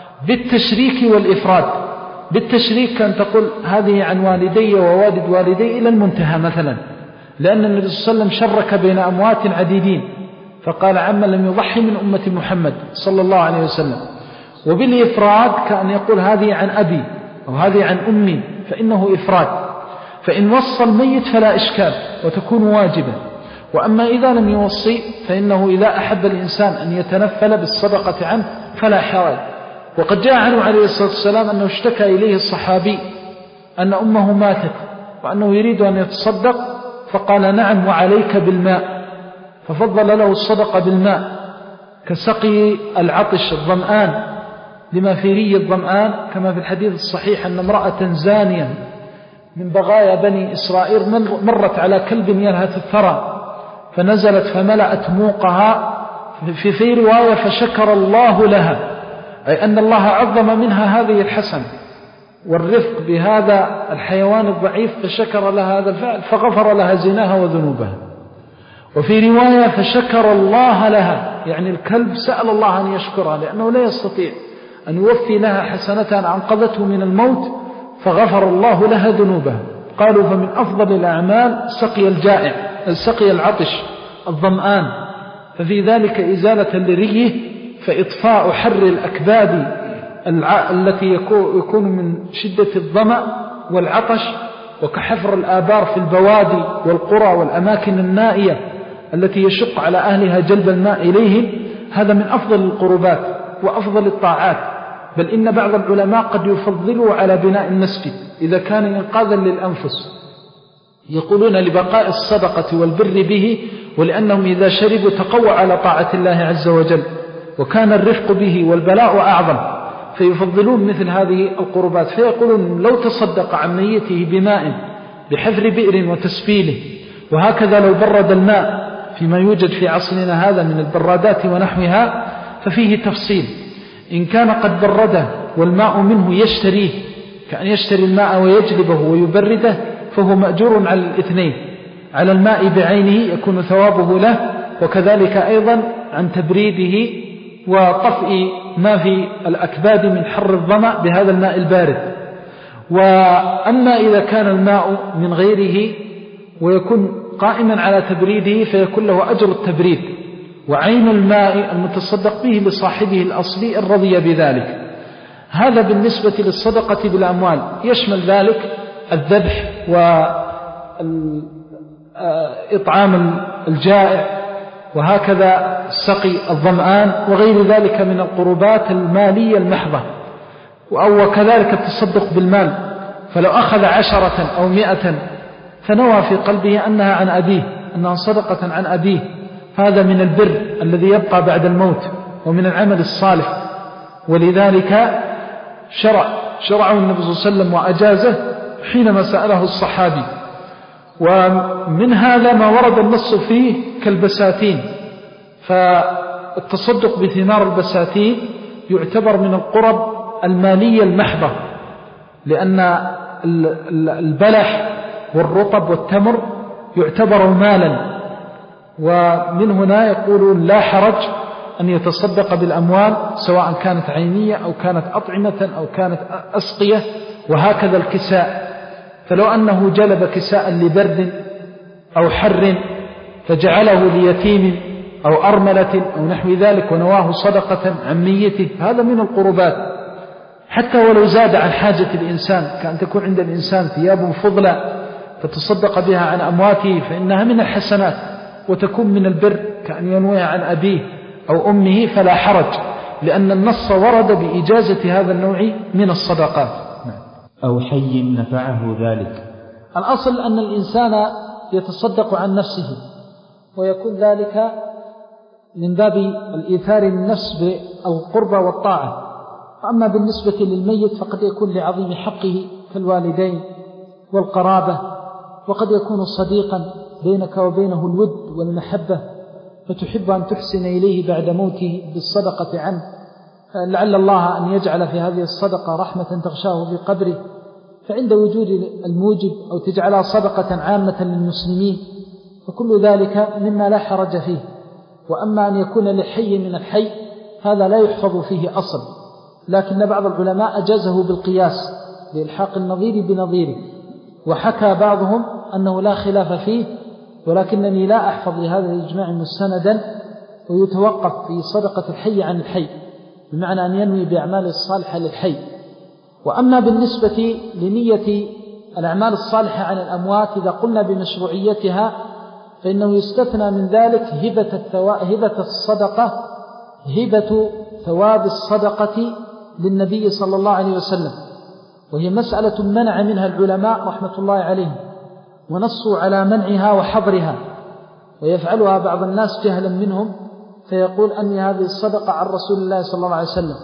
بالتشريك والإفراد. بالتشريك كان تقول هذه عن والدي ووالد والدي إلى المنتهى مثلا، لأن النبي صلى الله عليه وسلم شرك بين أموات عديدين، فقال عما لم يضحي من أمة محمد صلى الله عليه وسلم. وبالإفراد كأن يقول هذه عن أبي أو هذه عن أمي، فإنه إفراد، فإن وصى الميت فلا إشكال وتكون واجبة. وأما إذا لم يوصي فإنه إذا أحب الإنسان أن يتنفل بالصدقة عنه فلا حرج. وقد جاء عنه عليه الصلاة والسلام أنه اشتكى إليه الصحابي أن أمه ماتت وأنه يريد أن يتصدق، فقال نعم وعليك بالماء، ففضل له الصدقة بالماء كسقي العطش الظمآن لما في ري الظمآن، كما في الحديث الصحيح أن امرأة زانية من بغايا بني إسرائيل مرت على كلب يلهث الثرى فنزلت فملأت موقها، في في رواية فشكر الله لها، أي أن الله عظم منها هذه الحسن والرفق بهذا الحيوان الضعيف، فشكر لها هذا الفعل فغفر لها زناها وذنوبها. وفي رواية فشكر الله لها، يعني الكلب سأل الله أن يشكرها لأنه لا يستطيع أن يوفي لها حسنة أنقذته من الموت فغفر الله لها ذنوبها. قالوا فمن أفضل الأعمال سقي الجائع، سقي العطش الظمآن، ففي ذلك إزالة لريه، فإطفاء حر الأكباد التي يكون من شدة الظمأ والعطش، وكحفر الآبار في البوادي والقرى والأماكن النائية التي يشق على أهلها جلب الماء إليهم. هذا من أفضل القربات وأفضل الطاعات، بل إن بعض العلماء قد يفضلوا على بناء المسجد إذا كان إنقاذا للأنفس، يقولون لبقاء الصدقة والبر به، ولأنهم إذا شربوا تقوى على طاعة الله عز وجل، وكان الرفق به والبلاء أعظم، فيفضلون مثل هذه القربات. فيقولون لو تصدق عن ميته بماء بحفر بئر وتسبيله، وهكذا لو برد الماء فيما يوجد في عصرنا هذا من البرادات ونحوها، ففيه تفصيل. إن كان قد برده والماء منه يشتريه كأن يشتري الماء ويجلبه ويبرده، فهو مأجور على الاثنين، على الماء بعينه يكون ثوابه له، وكذلك أيضا عن تبريده وطفئ ما في الأكباد من حر الظمأ بهذا الماء البارد. وأما إذا كان الماء من غيره ويكون قائما على تبريده فيكون له أجر التبريد، وعين الماء المتصدق به لصاحبه الأصلي إن رضي بذلك. هذا بالنسبة للصدقة بالأموال، يشمل ذلك الذبح وإطعام الجائع، وهكذا سقي الظمآن، وغير ذلك من القربات المالية المحضة. أو كذلك التصدق بالمال، فلو أخذ عشرة أو مئة فنوى في قلبه أنها عن أبيه، أنها صدقة عن أبيه، هذا من البر الذي يبقى بعد الموت ومن العمل الصالح. ولذلك شرع شرعه النبي صلى الله عليه وسلم وأجازه حينما سأله الصحابي. ومن هذا ما ورد النص فيه كالبساتين، فالتصدق بثمار البساتين يعتبر من القرب المالية المحضة، لأن البلح والرطب والتمر يعتبر مالا. ومن هنا يقولون لا حرج أن يتصدق بالأموال سواء كانت عينية أو كانت أطعمة أو كانت أسقية. وهكذا الكساء، فلو أنه جلب كساء لبرد أو حر فجعله ليتيم أو أرملة أو نحو ذلك ونواه صدقة عن ميته، هذا من القربات. حتى ولو زاد عن حاجة الإنسان، كأن تكون عند الإنسان ثياب فضلة فتصدق بها عن أمواته، فإنها من الحسنات وتكون من البر، كأن ينويها عن أبيه أو أمه، فلا حرج، لأن النص ورد بإجازة هذا النوع من الصدقات. أو حي نفعه ذلك. الأصل أن الإنسان يتصدق عن نفسه، ويكون ذلك من باب الإيثار للنفس بالقربة والطاعة. أما بالنسبة للميت فقد يكون لعظيم حقه كالوالدين والقرابة، وقد يكون صديقا بينك وبينه الود والمحبة، فتحب أن تحسن إليه بعد موته بالصدقة عنه، لعل الله أن يجعل في هذه الصدقة رحمة تغشاه في قبره، فعند وجود الموجب أو تجعلها صدقة عامة للمسلمين، فكل ذلك مما لا حرج فيه. وأما أن يكون لحي من الحي هذا لا يحفظ فيه أصل، لكن بعض العلماء أجازه بالقياس لإلحاق النظير بنظيره، وحكى بعضهم أنه لا خلاف فيه، ولكنني لا أحفظ لهذا الإجماع مستندا، ويتوقف في صدقة الحي عن الحي، بمعنى أن ينوي بأعمال الصالحة للحي. وأما بالنسبة لنية الأعمال الصالحة عن الأموات، إذا قلنا بمشروعيتها فإنه يستثنى من ذلك هبة, هبة الصدقة، هبة ثواب الصدقة للنبي صلى الله عليه وسلم، وهي مسألة منع منها العلماء رحمة الله عليهم، ونصوا على منعها وحظرها، ويفعلها بعض الناس جهلا منهم، فيقول أن هذه الصدقة عن رسول الله صلى الله عليه وسلم،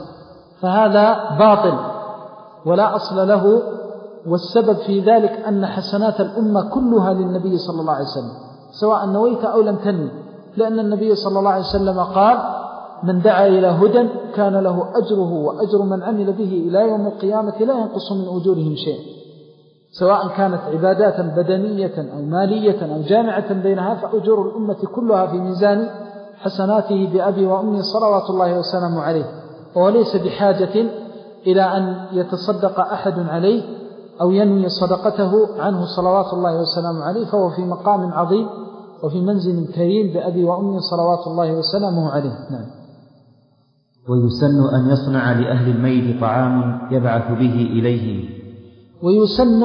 فهذا باطل ولا أصل له. والسبب في ذلك أن حسنات الأمة كلها للنبي صلى الله عليه وسلم سواء نويت أو لم تنوي، لأن النبي صلى الله عليه وسلم قال: من دعا إلى هدى كان له أجره وأجر من عمل به إلى يوم القيامة لا ينقص من أجورهم شيء، سواء كانت عبادات بدنية أو مالية أو جامعة بينها، فأجور الأمة كلها في ميزان حسناته بأبي وأمي صلوات الله وسلامه عليه. وليس بحاجة إلى أن يتصدق أحد عليه أو ينوي صدقته عنه صلوات الله وسلامه عليه، فهو في مقام عظيم وفي منزل كريم بأبي وأمي صلوات الله وسلامه عليه. نعم. ويسن أن يصنع لأهل الميت طعام يبعث به إليهم. ويسن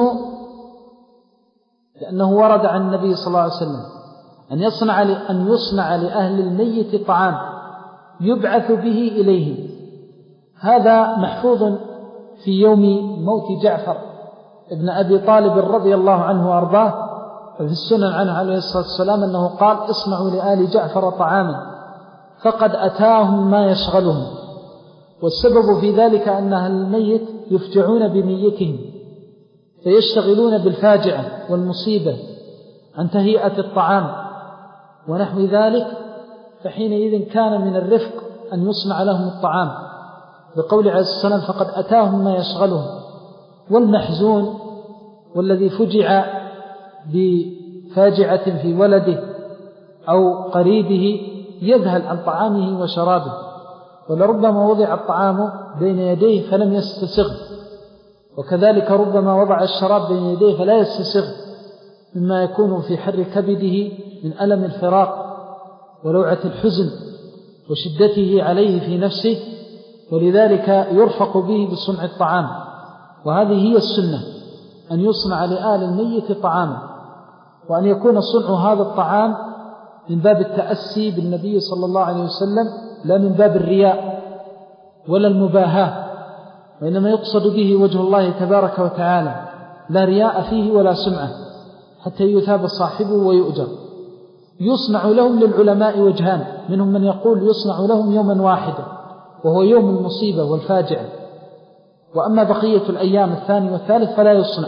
لأنه ورد عن النبي صلى الله عليه وسلم أن يصنع أن يصنع لأهل الميت طعام يبعث به إليهم. هذا محفوظ في يوم موت جعفر ابن أبي طالب رضي الله عنه وأرضاه، وفي السنن عنه عليه الصلاة والسلام أنه قال: اصنعوا لآل جعفر طعاما فقد أتاهم ما يشغلهم. والسبب في ذلك أن أهل الميت يفجعون بميتهم فيشتغلون بالفاجعة والمصيبة عن تهيئة الطعام ونحو ذلك، فحينئذ كان من الرفق أن يصنع لهم الطعام، بقول عليه الصلاة والسلام: فقد أتاهم ما يشغلهم. والمحزون والذي فجع بفاجعة في ولده أو قريبه يذهل عن طعامه وشرابه، ولربما وضع الطعام بين يديه فلم يستسغ، وكذلك ربما وضع الشراب بين يديه فلا يستسغ، مما يكون في حر كبده من ألم الفراق ولوعة الحزن وشدته عليه في نفسه، ولذلك يرفق به بصنع الطعام. وهذه هي السنة، أن يصنع لآل الميت طعاما، وأن يكون صنع هذا الطعام من باب التأسي بالنبي صلى الله عليه وسلم، لا من باب الرياء ولا المباهاة، وإنما يقصد به وجه الله تبارك وتعالى، لا رياء فيه ولا سمعة، حتى يثاب صاحبه ويؤجر. يصنع لهم للعلماء وجهان، منهم من يقول يصنع لهم يوما واحدا وهو يوم المصيبة والفاجعة، وأما بقية الأيام الثاني والثالث فلا يصنع.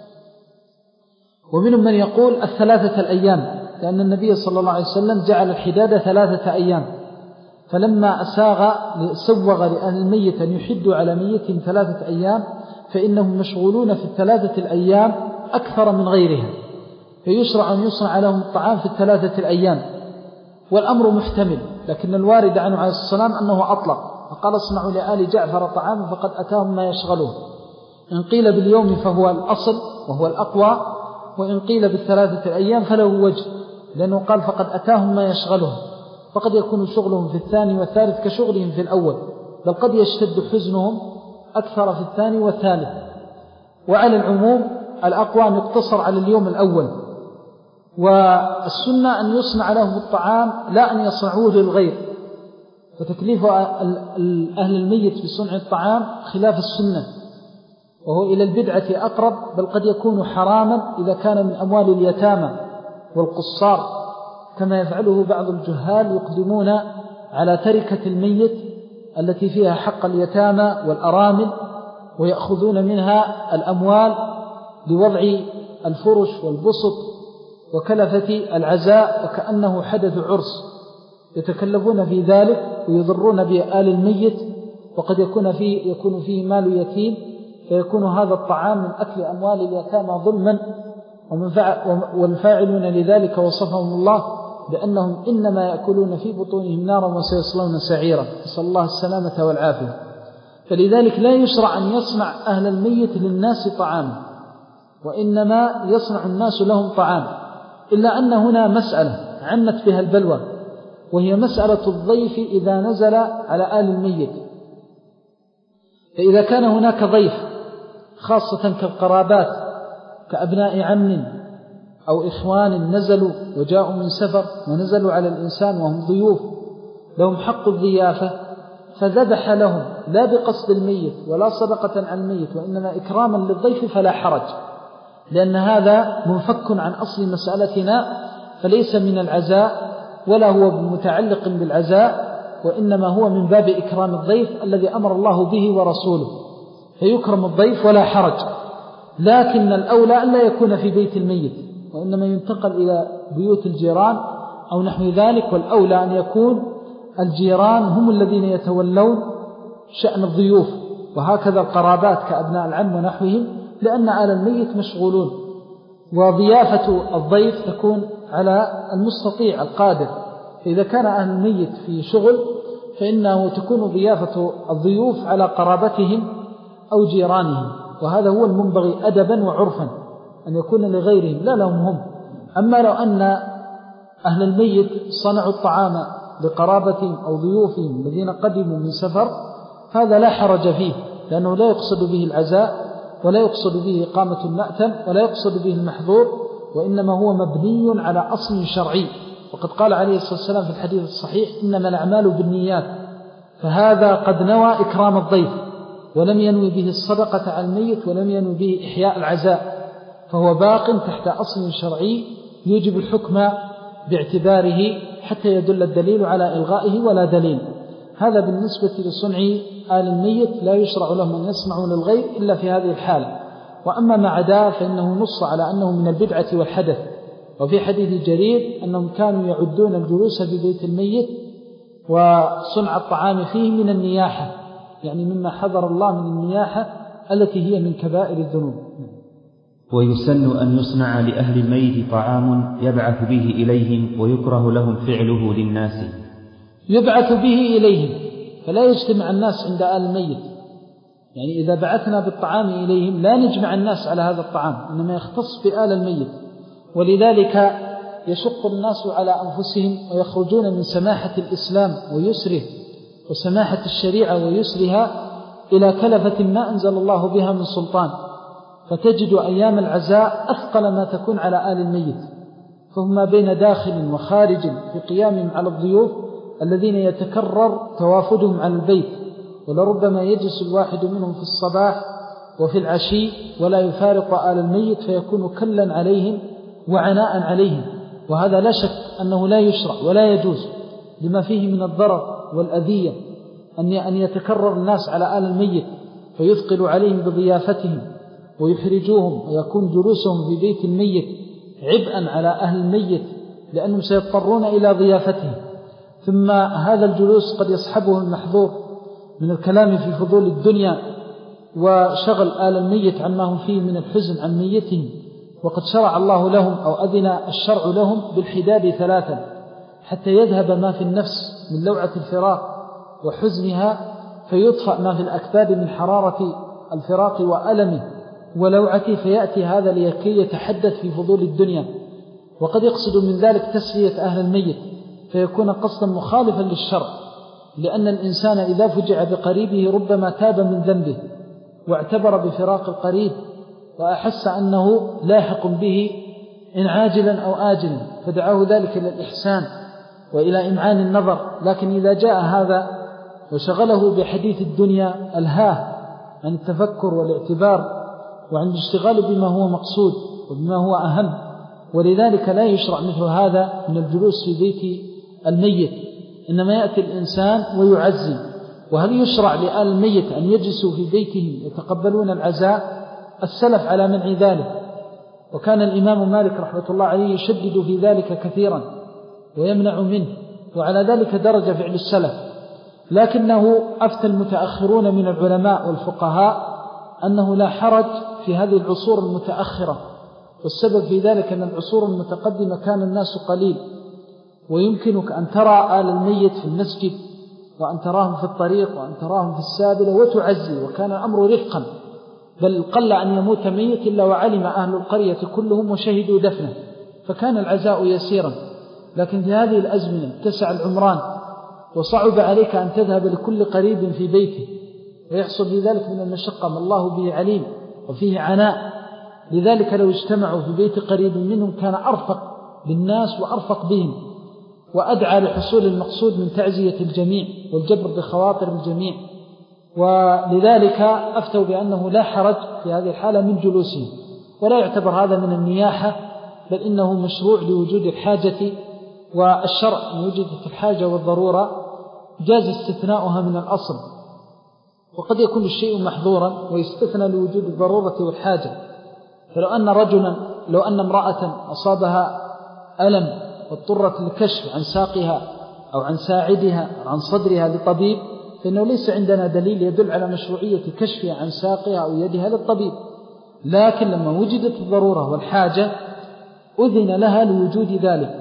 ومنهم من يقول الثلاثة الأيام، لأن النبي صلى الله عليه وسلم جعل الحداد ثلاثة أيام، فلما أساغ سوغ لأهل الميت أن يحدوا على ميتهم ثلاثة أيام فإنهم مشغولون في الثلاثة الأيام أكثر من غيرها، فيشرع أن يصنع لهم الطعام في الثلاثة الأيام. والأمر محتمل، لكن الوارد عنه عليه الصلاة والسلام أنه أطلق، فقال: اصنعوا لآل جعفر طعاما فقد أتاهم ما يشغلون. إن قيل باليوم فهو الأصل وهو الأقوى، وإن قيل بالثلاثة الأيام فله وجه، لأنه قال: فقد أتاهم ما يشغلهم، فقد يكون شغلهم في الثاني والثالث كشغلهم في الأول، بل قد يشتد حزنهم أكثر في الثاني والثالث. وعلى العموم الأقوى أن يقتصر على اليوم الأول. والسنة أن يصنع لهم الطعام لا أن يصنعوه للغير، وتكليف أهل الميت بصنع الطعام خلاف السنة، وهو إلى البدعة أقرب، بل قد يكون حراما إذا كان من أموال اليتامى والقصار، كما يفعله بعض الجهال، يقدمون على تركة الميت التي فيها حق اليتامى والأرامل ويأخذون منها الأموال لوضع الفرش والبسط وكلفة العزاء، وكأنه حدث عرس، يتكلفون في ذلك ويضرون بآل الميت، وقد يكون فيه, يكون فيه مال يتيم، فيكون هذا الطعام من أكل أموال اليتامى ظلما. والفاعلون لذلك وصفهم الله بأنهم إنما يأكلون في بطونهم نارا وسيصلون سعيرا، نسأل الله السلامة والعافية. فلذلك لا يشرع أن يصنع أهل الميت للناس طعاما، وإنما يصنع الناس لهم طعام، إلا أن هنا مسألة عمت بها البلوى، وهي مسألة الضيف إذا نزل على آل الميت. فإذا كان هناك ضيف خاصة كالقرابات كأبناء عم أو إخوان نزلوا وجاءوا من سفر ونزلوا على الإنسان وهم ضيوف لهم حق الضيافة، فذبح لهم لا بقصد الميت ولا صدقة عن الميت، وإنما إكراما للضيف، فلا حرج، لأن هذا منفك عن أصل مسألتنا، فليس من العزاء ولا هو متعلق بالعزاء، وإنما هو من باب إكرام الضيف الذي أمر الله به ورسوله، فيكرم الضيف ولا حرج. لكن الأولى أن لا يكون في بيت الميت، وإنما ينتقل إلى بيوت الجيران أو نحو ذلك، والأولى أن يكون الجيران هم الذين يتولون شأن الضيوف، وهكذا القرابات كأبناء العم ونحوهم، لأن آل الميت مشغولون، وضيافة الضيف تكون على المستطيع القادر. فإذا كان أهل الميت في شغل فإنه تكون ضيافة الضيوف على قرابتهم أو جيرانهم، وهذا هو المنبغي أدبا وعرفا أن يكون لغيرهم لا لهم هم. أما لو أن أهل الميت صنعوا الطعام لقرابتهم أو ضيوفهم الذين قدموا من سفر هذا لا حرج فيه، لأنه لا يقصد به العزاء ولا يقصد به إقامة المأتم ولا يقصد به المحظور، وإنما هو مبني على أصل شرعي. وقد قال عليه الصلاة والسلام في الحديث الصحيح: إنما الأعمال بالنيات، فهذا قد نوى إكرام الضيف ولم ينوي به الصدقة على الميت ولم ينوي به إحياء العزاء، فهو باق تحت أصل شرعي يوجب الحكم باعتباره حتى يدل الدليل على إلغائه ولا دليل. هذا بالنسبة لصنع آل الميت، لا يشرع لهم أن يصنعوا للغير إلا في هذه الحالة. وأما ما عداه فإنه نص على أنه من البدعة والحدث. وفي حديث جرير أنهم كانوا يعدون الجلوس في بيت الميت وصنع الطعام فيه من النياحة، يعني مما حذر الله من النياحة التي هي من كبائر الذنوب. ويسن أن يصنع لأهل الميت طعام يبعث به إليهم ويكره لهم فعله للناس. يبعث به إليهم، فلا يجتمع الناس عند آل الميت، يعني إذا بعثنا بالطعام إليهم لا نجمع الناس على هذا الطعام، إنما يختص بآل الميت. ولذلك يشق الناس على أنفسهم ويخرجون من سماحة الإسلام ويسره وسماحة الشريعة ويسرها إلى كلفة ما أنزل الله بها من سلطان، فتجد أيام العزاء أثقل ما تكون على آل الميت، فهم ما بين داخل وخارج في قيامهم على الضيوف الذين يتكرر توافدهم على البيت، ولربما يجلس الواحد منهم في الصباح وفي العشي ولا يفارق آل الميت، فيكون كلا عليهم وعناء عليهم. وهذا لا شك أنه لا يشرع ولا يجوز لما فيه من الضرر والأذية أن يتكرر الناس على آل الميت فيثقل عليهم بضيافتهم ويحرجوهم، ويكون جلوسهم في بيت الميت عبئا على أهل الميت لأنهم سيضطرون إلى ضيافتهم. ثم هذا الجلوس قد يصحبه المحظور من الكلام في فضول الدنيا وشغل آل الميت عما هم فيه من الحزن عن ميتهم. وقد شرع الله لهم أو أذن الشرع لهم بالحداد ثلاثا حتى يذهب ما في النفس من لوعة الفراق وحزنها، فيطفأ ما في الأكباد من حرارة الفراق وألمه ولوعته، فيأتي هذا ليكي يتحدث في فضول الدنيا. وقد يقصد من ذلك تسلية أهل الميت، فيكون قصدا مخالفا للشرع، لأن الإنسان إذا فجع بقريبه ربما تاب من ذنبه واعتبر بفراق القريب وأحس أنه لاحق به إن عاجلا أو آجلا، فدعاه ذلك إلى الإحسان وإلى إمعان النظر. لكن إذا جاء هذا وشغله بحديث الدنيا ألهاه عن التفكر والاعتبار وعن الاشتغال بما هو مقصود وبما هو أهم، ولذلك لا يشرع مثل هذا من الجلوس في بيت الميت، إنما يأتي الإنسان ويعزي. وهل يشرع لآل الميت أن يجلسوا في بيتهم يتقبلون العزاء؟ السلف على منع ذلك، وكان الإمام مالك رحمة الله عليه يشدد في ذلك كثيرا ويمنع منه، وعلى ذلك درج فعل السلف. لكنه أفتى المتأخرون من العلماء والفقهاء أنه لا حرج في هذه العصور المتأخرة، والسبب في ذلك أن العصور المتقدمة كان الناس قليل، ويمكنك أن ترى آل الميت في المسجد وأن تراهم في الطريق وأن تراهم في السابلة وتعزي، وكان الأمر رفقا، بل قل أن يموت ميت إلا وعلم أهل القرية كلهم وشهدوا دفنه، فكان العزاء يسيرا. لكن في هذه الأزمنة اتسع العمران وصعب عليك أن تذهب لكل قريب في بيته، ويحصل بذلك من المشقة ما الله به عليم وفيه عناء. لذلك لو اجتمعوا في بيت قريب منهم كان أرفق بالناس وأرفق بهم، وأدعى لحصول المقصود من تعزية الجميع والجبر بخواطر الجميع. ولذلك أفتوا بأنه لا حرج في هذه الحالة من جلوسهم، ولا يعتبر هذا من النياحة، بل إنه مشروع لوجود الحاجة، والشرع من وجدت الحاجة والضرورة جاز استثناؤها من الأصل. وقد يكون الشيء محظورا ويستثنى لوجود الضرورة والحاجة. فلو أن رجلا لو أن امرأة أصابها ألم واضطرت للكشف عن ساقها أو عن ساعدها أو عن صدرها لطبيب، فإنه ليس عندنا دليل يدل على مشروعية كشفها عن ساقها أو يدها للطبيب. لكن لما وجدت الضرورة والحاجة أذن لها لوجود ذلك،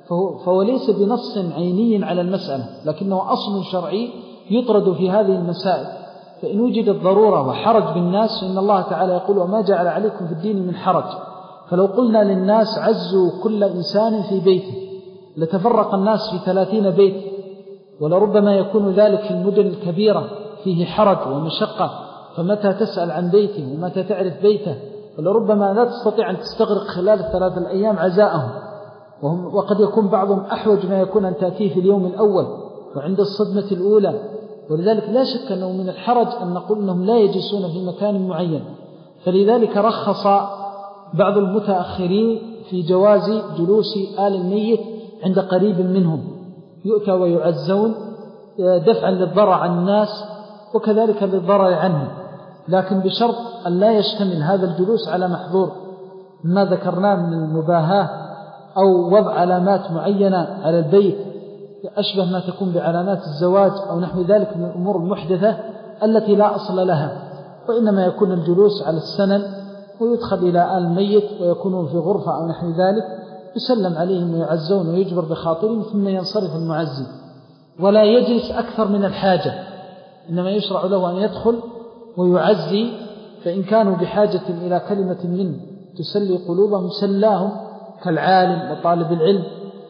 فهو, فهو ليس بنص عيني على المسألة، لكنه أصل شرعي يطرد في هذه المسائل. فإن وجدت ضرورة وحرج بالناس فإن الله تعالى يقول وما جعل عليكم في الدين من حرج. فلو قلنا للناس عزوا كل إنسان في بيته لتفرق الناس في ثلاثين بيت، ولربما يكون ذلك في المدن الكبيرة فيه حرج ومشقة، فمتى تسأل عن بيته ومتى تعرف بيته، ولربما لا تستطيع أن تستغرق خلال الثلاثة الأيام عزاءهم، وهم وقد يكون بعضهم أحوج ما يكون أن تأتيه في اليوم الأول وعند الصدمة الأولى. ولذلك لا شك أنه من الحرج أن نقول أنهم لا يجلسون في مكان معين. فلذلك رخص بعض المتأخرين في جواز جلوس آل الميت عند قريب منهم، يؤتى ويعزون دفعا للضرر عن الناس وكذلك للضرر عنهم، لكن بشرط أن لا يشتمل هذا الجلوس على محظور ما ذكرناه من المباهاة أو وضع علامات معينة على البيت أشبه ما تكون بعلامات الزواج أو نحو ذلك من الأمور المحدثة التي لا أصل لها، وإنما يكون الجلوس على السنن ويدخل إلى آل الميت ويكونون في غرفة أو نحو ذلك، يسلم عليهم ويعزون ويجبر بخاطرهم ثم ينصرف المعزي، ولا يجلس أكثر من الحاجة، إنما يشرع له أن يدخل ويعزي. فإن كانوا بحاجة إلى كلمة منه تسلي قلوبهم سلاهم كالعالم وطالب العلم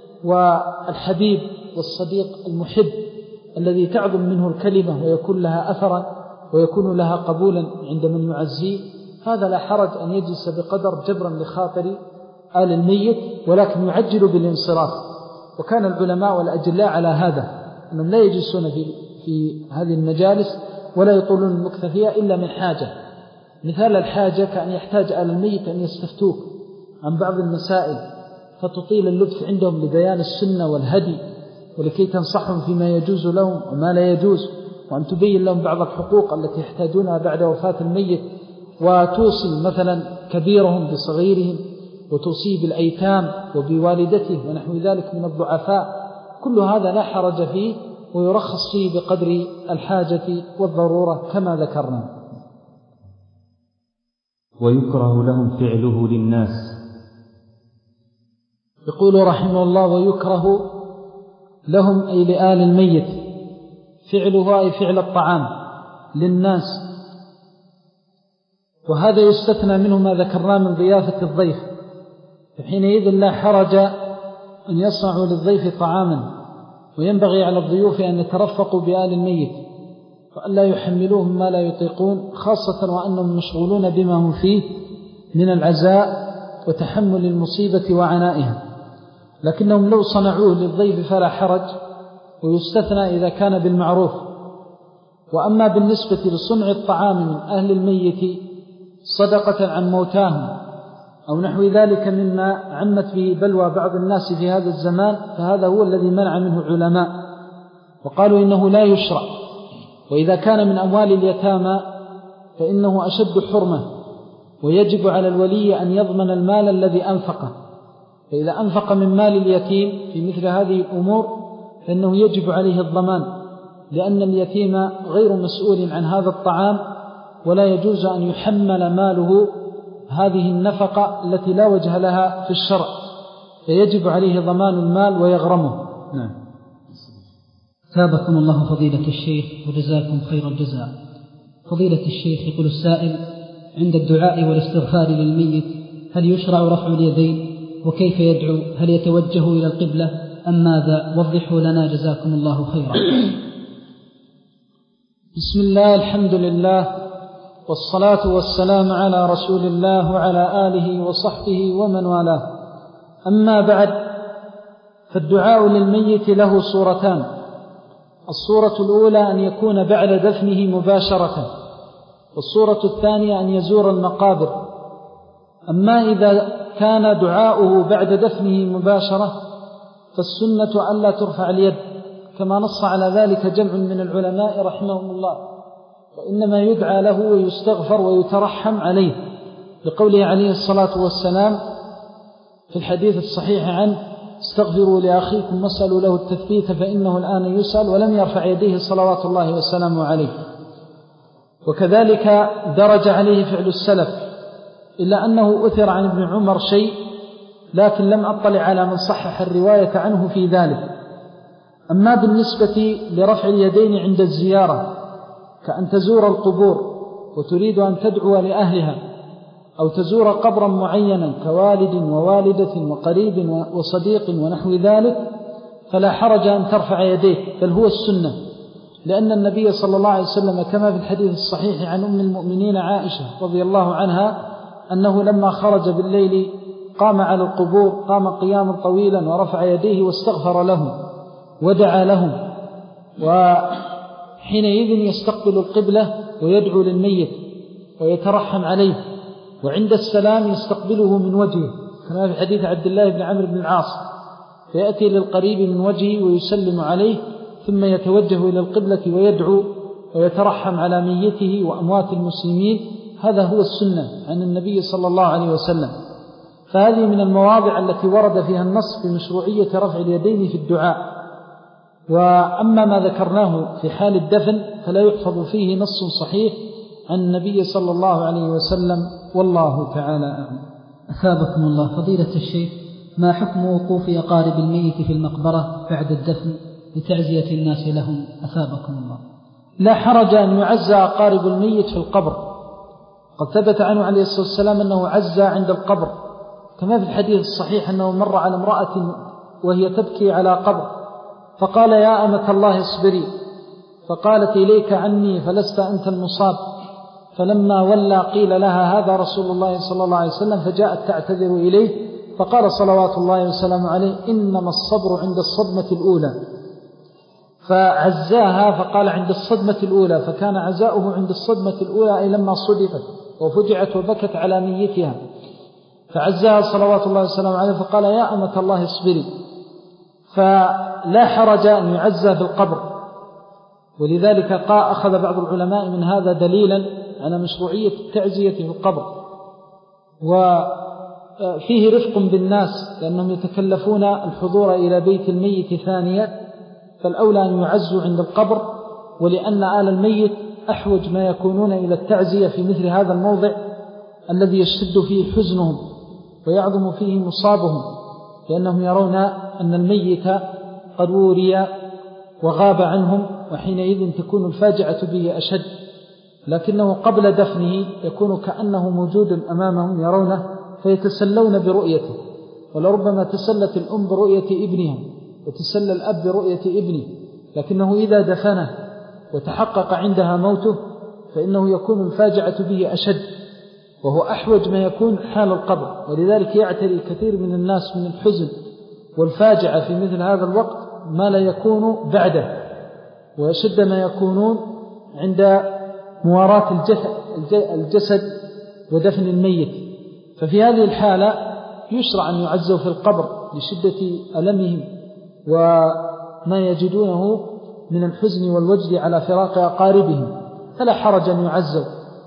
والحبيب والصديق المحب الذي تعظم منه الكلمة ويكون لها أثرا ويكون لها قبولا عند من يعزيه. هذا لا حرج أن يجلس بقدر جبرا لخاطر آل الميت، ولكن يعجل بالانصراف. وكان العلماء والأجلاء على هذا، أنهم لا يجلسون في, في هذه المجالس ولا يطولون المكث فيها إلا من حاجة. مثال الحاجة كأن يحتاج آل الميت أن يستفتوك عن بعض المسائل فتطيل اللبث عندهم لبيان السنة والهدي ولكي تنصحهم فيما يجوز لهم وما لا يجوز، وأن تبين لهم بعض الحقوق التي يحتاجونها بعد وفاة الميت، وتوصي مثلا كبيرهم بصغيرهم وتوصيه بالأيتام وبوالدته ونحو ذلك من الضعفاء. كل هذا لا حرج فيه ويرخص فيه بقدر الحاجة والضرورة كما ذكرنا. ويكره لهم فعله للناس. يقول رحمه الله ويكره لهم أي لآل الميت فعله أي فعل الطعام للناس، وهذا يستثنى منه ما ذكرناه من ضيافة الضيف، فحينئذ لا حرج أن يصنعوا للضيف طعاما، وينبغي على الضيوف أن يترفقوا بآل الميت وأن لا يحملوهم ما لا يطيقون، خاصة وأنهم مشغولون بما هم فيه من العزاء وتحمل المصيبة وعنائها. لكنهم لو صنعوه للضيف فلا حرج، ويستثنى إذا كان بالمعروف. وأما بالنسبة لصنع الطعام من أهل الميت صدقة عن موتاهم أو نحو ذلك مما عمت به بلوى بعض الناس في هذا الزمان، فهذا هو الذي منع منه العلماء وقالوا إنه لا يشرع. وإذا كان من أموال اليتامى فإنه أشد حرمة، ويجب على الولي أن يضمن المال الذي أنفقه. فإذا أنفق من مال اليتيم في مثل هذه الأمور فإنه يجب عليه الضمان، لأن اليتيم غير مسؤول عن هذا الطعام، ولا يجوز أن يحمل ماله هذه النفقة التي لا وجه لها في الشرع، فيجب عليه ضمان المال ويغرمه. نعم. ثابكم الله فضيلة الشيخ وجزاكم خير الجزاء. فضيلة الشيخ يقول السائل: عند الدعاء والاستغفار للميت هل يشرع رفع اليدين؟ وكيف يدعو؟ هل يتوجه إلى القبلة أم ماذا؟ وضحوا لنا جزاكم الله خيرا. بسم الله، الحمد لله، والصلاة والسلام على رسول الله وعلى آله وصحبه ومن والاه. أما بعد، فالدعاء للميت له صورتان. الصورة الأولى أن يكون بعد دفنه مباشرة، والصورة الثانية أن يزور المقابر. أما إذا كان دعاؤه بعد دفنه مباشرة فالسنة ألا ترفع اليد، كما نص على ذلك جمع من العلماء رحمهم الله، وإنما يدعى له ويستغفر ويترحم عليه، لقوله عليه الصلاة والسلام في الحديث الصحيح عنه: استغفروا لأخيكم واسألوا له التثبيت فإنه الآن يسأل، ولم يرفع يديه صلوات الله وسلامه عليه. وكذلك درج عليه فعل السلف، إلا أنه أثر عن ابن عمر شيء لكن لم أطلع على من صحح الرواية عنه في ذلك. أما بالنسبة لرفع اليدين عند الزيارة كأن تزور القبور وتريد أن تدعو لأهلها، أو تزور قبرا معينا كوالد ووالدة وقريب وصديق ونحو ذلك، فلا حرج أن ترفع يديك، بل هو السنة، لأن النبي صلى الله عليه وسلم كما في الحديث الصحيح عن أم المؤمنين عائشة رضي الله عنها أنه لما خرج بالليل قام على القبور، قام قياما طويلا ورفع يديه واستغفر لهم ودعا لهم، وحينئذ يستقبل القبلة ويدعو للميت ويترحم عليه، وعند السلام يستقبله من وجهه كما في حديث عبد الله بن عمرو بن العاص، فيأتي للقريب من وجهه ويسلم عليه ثم يتوجه إلى القبلة ويدعو ويترحم على ميته وأموات المسلمين. هذا هو السنة عن النبي صلى الله عليه وسلم. فهذه من المواضع التي ورد فيها النص في مشروعية رفع اليدين في الدعاء. وأما ما ذكرناه في حال الدفن فلا يحفظ فيه نص صحيح عن النبي صلى الله عليه وسلم، والله تعالى أعلم. أثابكم الله فضيلة الشيخ، ما حكم وقوف أقارب الميت في المقبرة بعد الدفن لتعزية الناس لهم؟ أثابكم الله. لا حرج أن يعزى أقارب الميت في القبر، قد ثبت عنه عليه الصلاة والسلام أنه عزى عند القبر، كما في الحديث الصحيح أنه مر على امرأة وهي تبكي على قبر فقال يا أمة الله اصبري، فقالت إليك عني فلست أنت المصاب، فلما ولى قيل لها هذا رسول الله صلى الله عليه وسلم، فجاءت تعتذر إليه فقال صلوات الله وسلامه عليه إنما الصبر عند الصدمة الأولى، فعزاها فقال عند الصدمة الأولى، فكان عزاؤه عند الصدمة الأولى أي لما صدفت وفجعت وبكت على ميتها، فعزاها صلوات الله وسلامه عليه فقال يا أمة الله اصبري. فلا حرج أن يعزى في القبر، ولذلك قال أخذ بعض العلماء من هذا دليلا على مشروعية التعزية في القبر، وفيه رفق بالناس لأنهم يتكلفون الحضور إلى بيت الميت ثانية، فالأولى أن يعزوا عند القبر، ولأن آل الميت أحوج ما يكونون إلى التعزية في مثل هذا الموضع الذي يشتد فيه حزنهم ويعظم فيه مصابهم، لأنهم يرون أن الميت قد وري وغاب عنهم، وحينئذ تكون الفاجعة به أشد، لكنه قبل دفنه يكون كأنه موجود أمامهم يرونه فيتسلون برؤيته، ولربما تسلت الأم برؤية ابنها وتسلى الأب برؤية ابنه، لكنه إذا دفنه وتحقق عندها موته فإنه يكون الفاجعة به أشد، وهو أحوج ما يكون حال القبر، ولذلك يعتري كثير من الناس من الحزن والفاجعة في مثل هذا الوقت ما لا يكون بعده، ويشد ما يكونون عند مواراة الجسد ودفن الميت. ففي هذه الحالة يشرع أن يعزوا في القبر لشدة ألمهم وما يجدونه من الحزن والوجد على فراق أقاربهم، فلا حرج أن يعزوا.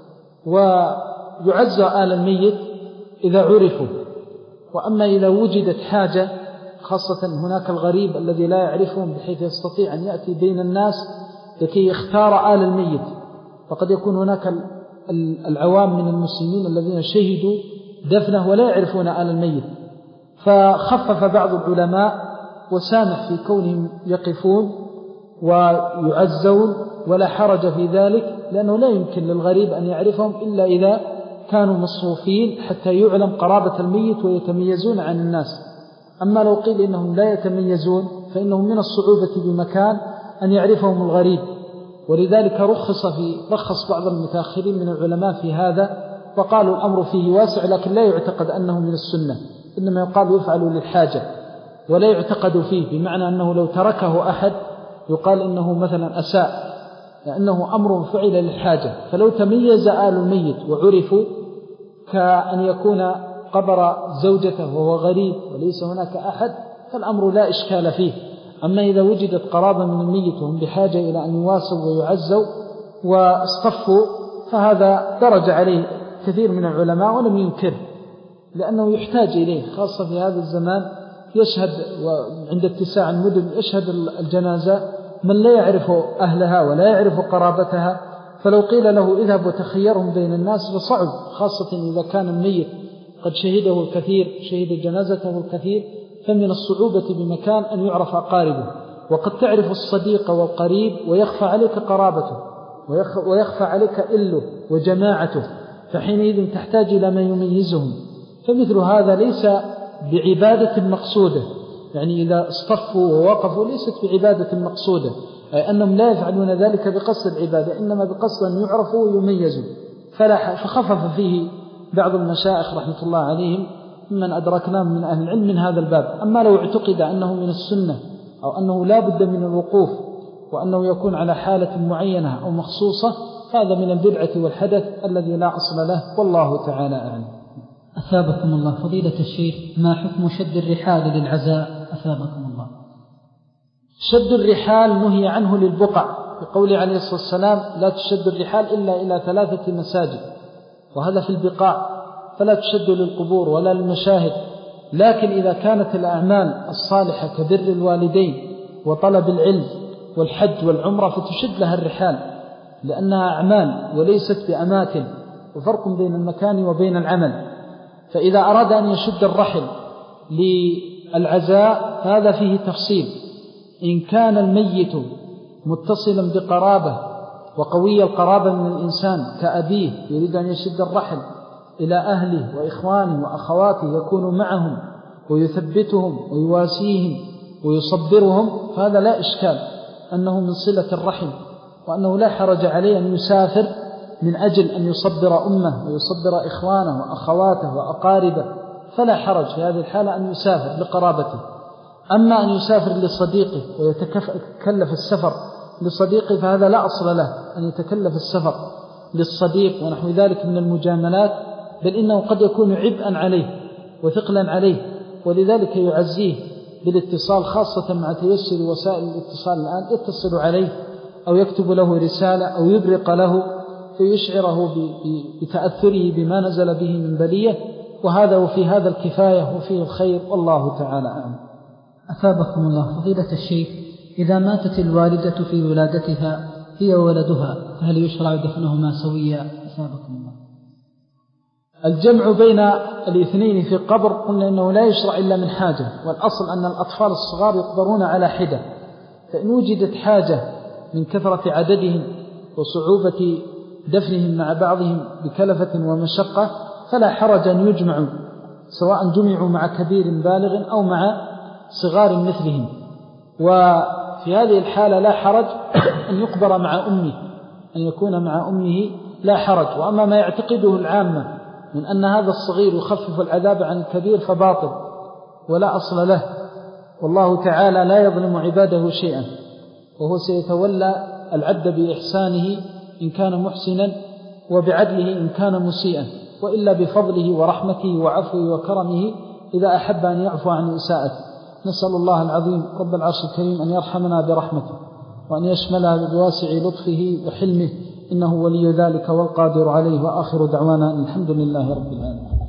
ويعزى آل الميت إذا عرفوا، وأما إذا وجدت حاجة، خاصة هناك الغريب الذي لا يعرفهم بحيث يستطيع أن يأتي بين الناس لكي يختار آل الميت، فقد يكون هناك العوام من المسلمين الذين شهدوا دفنه ولا يعرفون آل الميت، فخفف بعض العلماء وسامح في كونهم يقفون ويعزون ولا حرج في ذلك، لأنه لا يمكن للغريب أن يعرفهم إلا إذا كانوا مصروفين حتى يعلم قرابة الميت ويتميزون عن الناس. أما لو قيل إنهم لا يتميزون فإنهم من الصعوبة بمكان أن يعرفهم الغريب، ولذلك رخص في رخص بعض المتأخرين من العلماء في هذا، وقالوا الأمر فيه واسع، لكن لا يعتقد أنه من السنة، إنما يقال يفعل للحاجة ولا يعتقد فيه، بمعنى أنه لو تركه أحد يقال إنه مثلا أساء، لأنه أمر فعل للحاجة. فلو تميز آل الميت وعرفوا كأن يكون قبر زوجته وهو غريب وليس هناك أحد فالأمر لا إشكال فيه. أما إذا وجدت قرابة من الميت وهم بحاجة إلى أن يواسوا ويعزوا واصطفوا فهذا درج عليه كثير من العلماء ولم ينكره، لأنه يحتاج إليه، خاصة في هذا الزمان يشهد وعند اتساع المدن يشهد الجنازة من لا يعرف أهلها ولا يعرف قرابتها، فلو قيل له اذهب وتخيرهم بين الناس فصعب، خاصة إذا كان الميت قد شهده الكثير، شهد جنازته الكثير، فمن الصعوبة بمكان أن يعرف أقاربه. وقد تعرف الصديق والقريب ويخفى عليك قرابته ويخفى عليك إله وجماعته، فحينئذ تحتاج إلى ما يميزهم. فمثل هذا ليس بعبادة مقصودة، يعني إذا اصطفوا ووقفوا ليست بعبادة مقصودة، أي أنهم لا يفعلون ذلك بقصد العبادة، إنما بقصد أن يعرفوا ويميزوا. فخفف فيه بعض المشايخ رحمة الله عليهم ممن أدركناه من أهل العلم من هذا الباب. أما لو اعتقد أنه من السنة أو أنه لا بد من الوقوف وأنه يكون على حالة معينة أو مخصوصة، هذا من البدعة والحدث الذي لا أصل له، والله تعالى أعلم. أثابكم الله فضيلة الشيخ، ما حكم شد الرحال للعزاء؟ أثابكم الله. شد الرحال نهي عنه للبقع، بقول عليه الصلاة والسلام لا تشد الرحال إلا إلى ثلاثة مساجد، وهذا في البقاع، فلا تشد للقبور ولا للمشاهد. لكن إذا كانت الأعمال الصالحة كبر الوالدين وطلب العلم والحج والعمرة فتشد لها الرحال، لأنها أعمال وليست بأماكن، وفرق بين المكان وبين العمل. فإذا أراد أن يشد الرحل للعزاء هذا فيه تفصيل. إن كان الميت متصلا بقرابة وقوي القرابة من الإنسان كأبيه يريد أن يشد الرحل إلى أهله وإخوانه وأخواته يكون معهم ويثبتهم ويواسيهم ويصبرهم، فهذا لا إشكال أنه من صلة الرحم، وأنه لا حرج عليه أن يسافر من أجل أن يصبر أمه ويصبر إخوانه وأخواته وأقاربه، فلا حرج في هذه الحالة أن يسافر لقرابته. أما أن يسافر لصديقه ويتكلف السفر لصديقه فهذا لا أصل له أن يتكلف السفر للصديق ونحو ذلك من المجاملات، بل إنه قد يكون عبئا عليه وثقلا عليه، ولذلك يعزيه بالاتصال، خاصة مع تيسر وسائل الاتصال الآن، يتصل عليه أو يكتب له رسالة أو يبرق له فيشعره بتأثره بما نزل به من بلية، وهذا وفي هذا الكفاية وفيه الخير، والله تعالى أعلم. أثابكم الله فضيلة الشيخ، إذا ماتت الوالدة في ولادتها هي وولدها فهل يشرع دفنهما سويا؟ أثابكم الله. الجمع بين الاثنين في قبر قلنا إنه لا يشرع إلا من حاجة، والأصل أن الأطفال الصغار يقبرون على حدة، فإن وجدت حاجة من كثرة عددهم وصعوبة دفنهم مع بعضهم بكلفة ومشقة فلا حرج أن يجمعوا، سواء جمعوا مع كبير بالغ أو مع صغار مثلهم. وفي هذه الحالة لا حرج أن يقبر مع أمه، أن يكون مع أمه لا حرج. وأما ما يعتقده العامة من أن هذا الصغير يخفف العذاب عن الكبير فباطل ولا أصل له، والله تعالى لا يظلم عباده شيئا، وهو سيتولى العبد بإحسانه إن كان محسنا وبعدله إن كان مسيئا، وإلا بفضله ورحمته وعفوه وكرمه إذا أحب أن يعفو عن إساءته. نسأل الله العظيم رب العرش الكريم أن يرحمنا برحمته وأن يشملها بواسع لطفه وحلمه، إنه ولي ذلك والقادر عليه. وآخر دعوانا الحمد لله رب العالمين.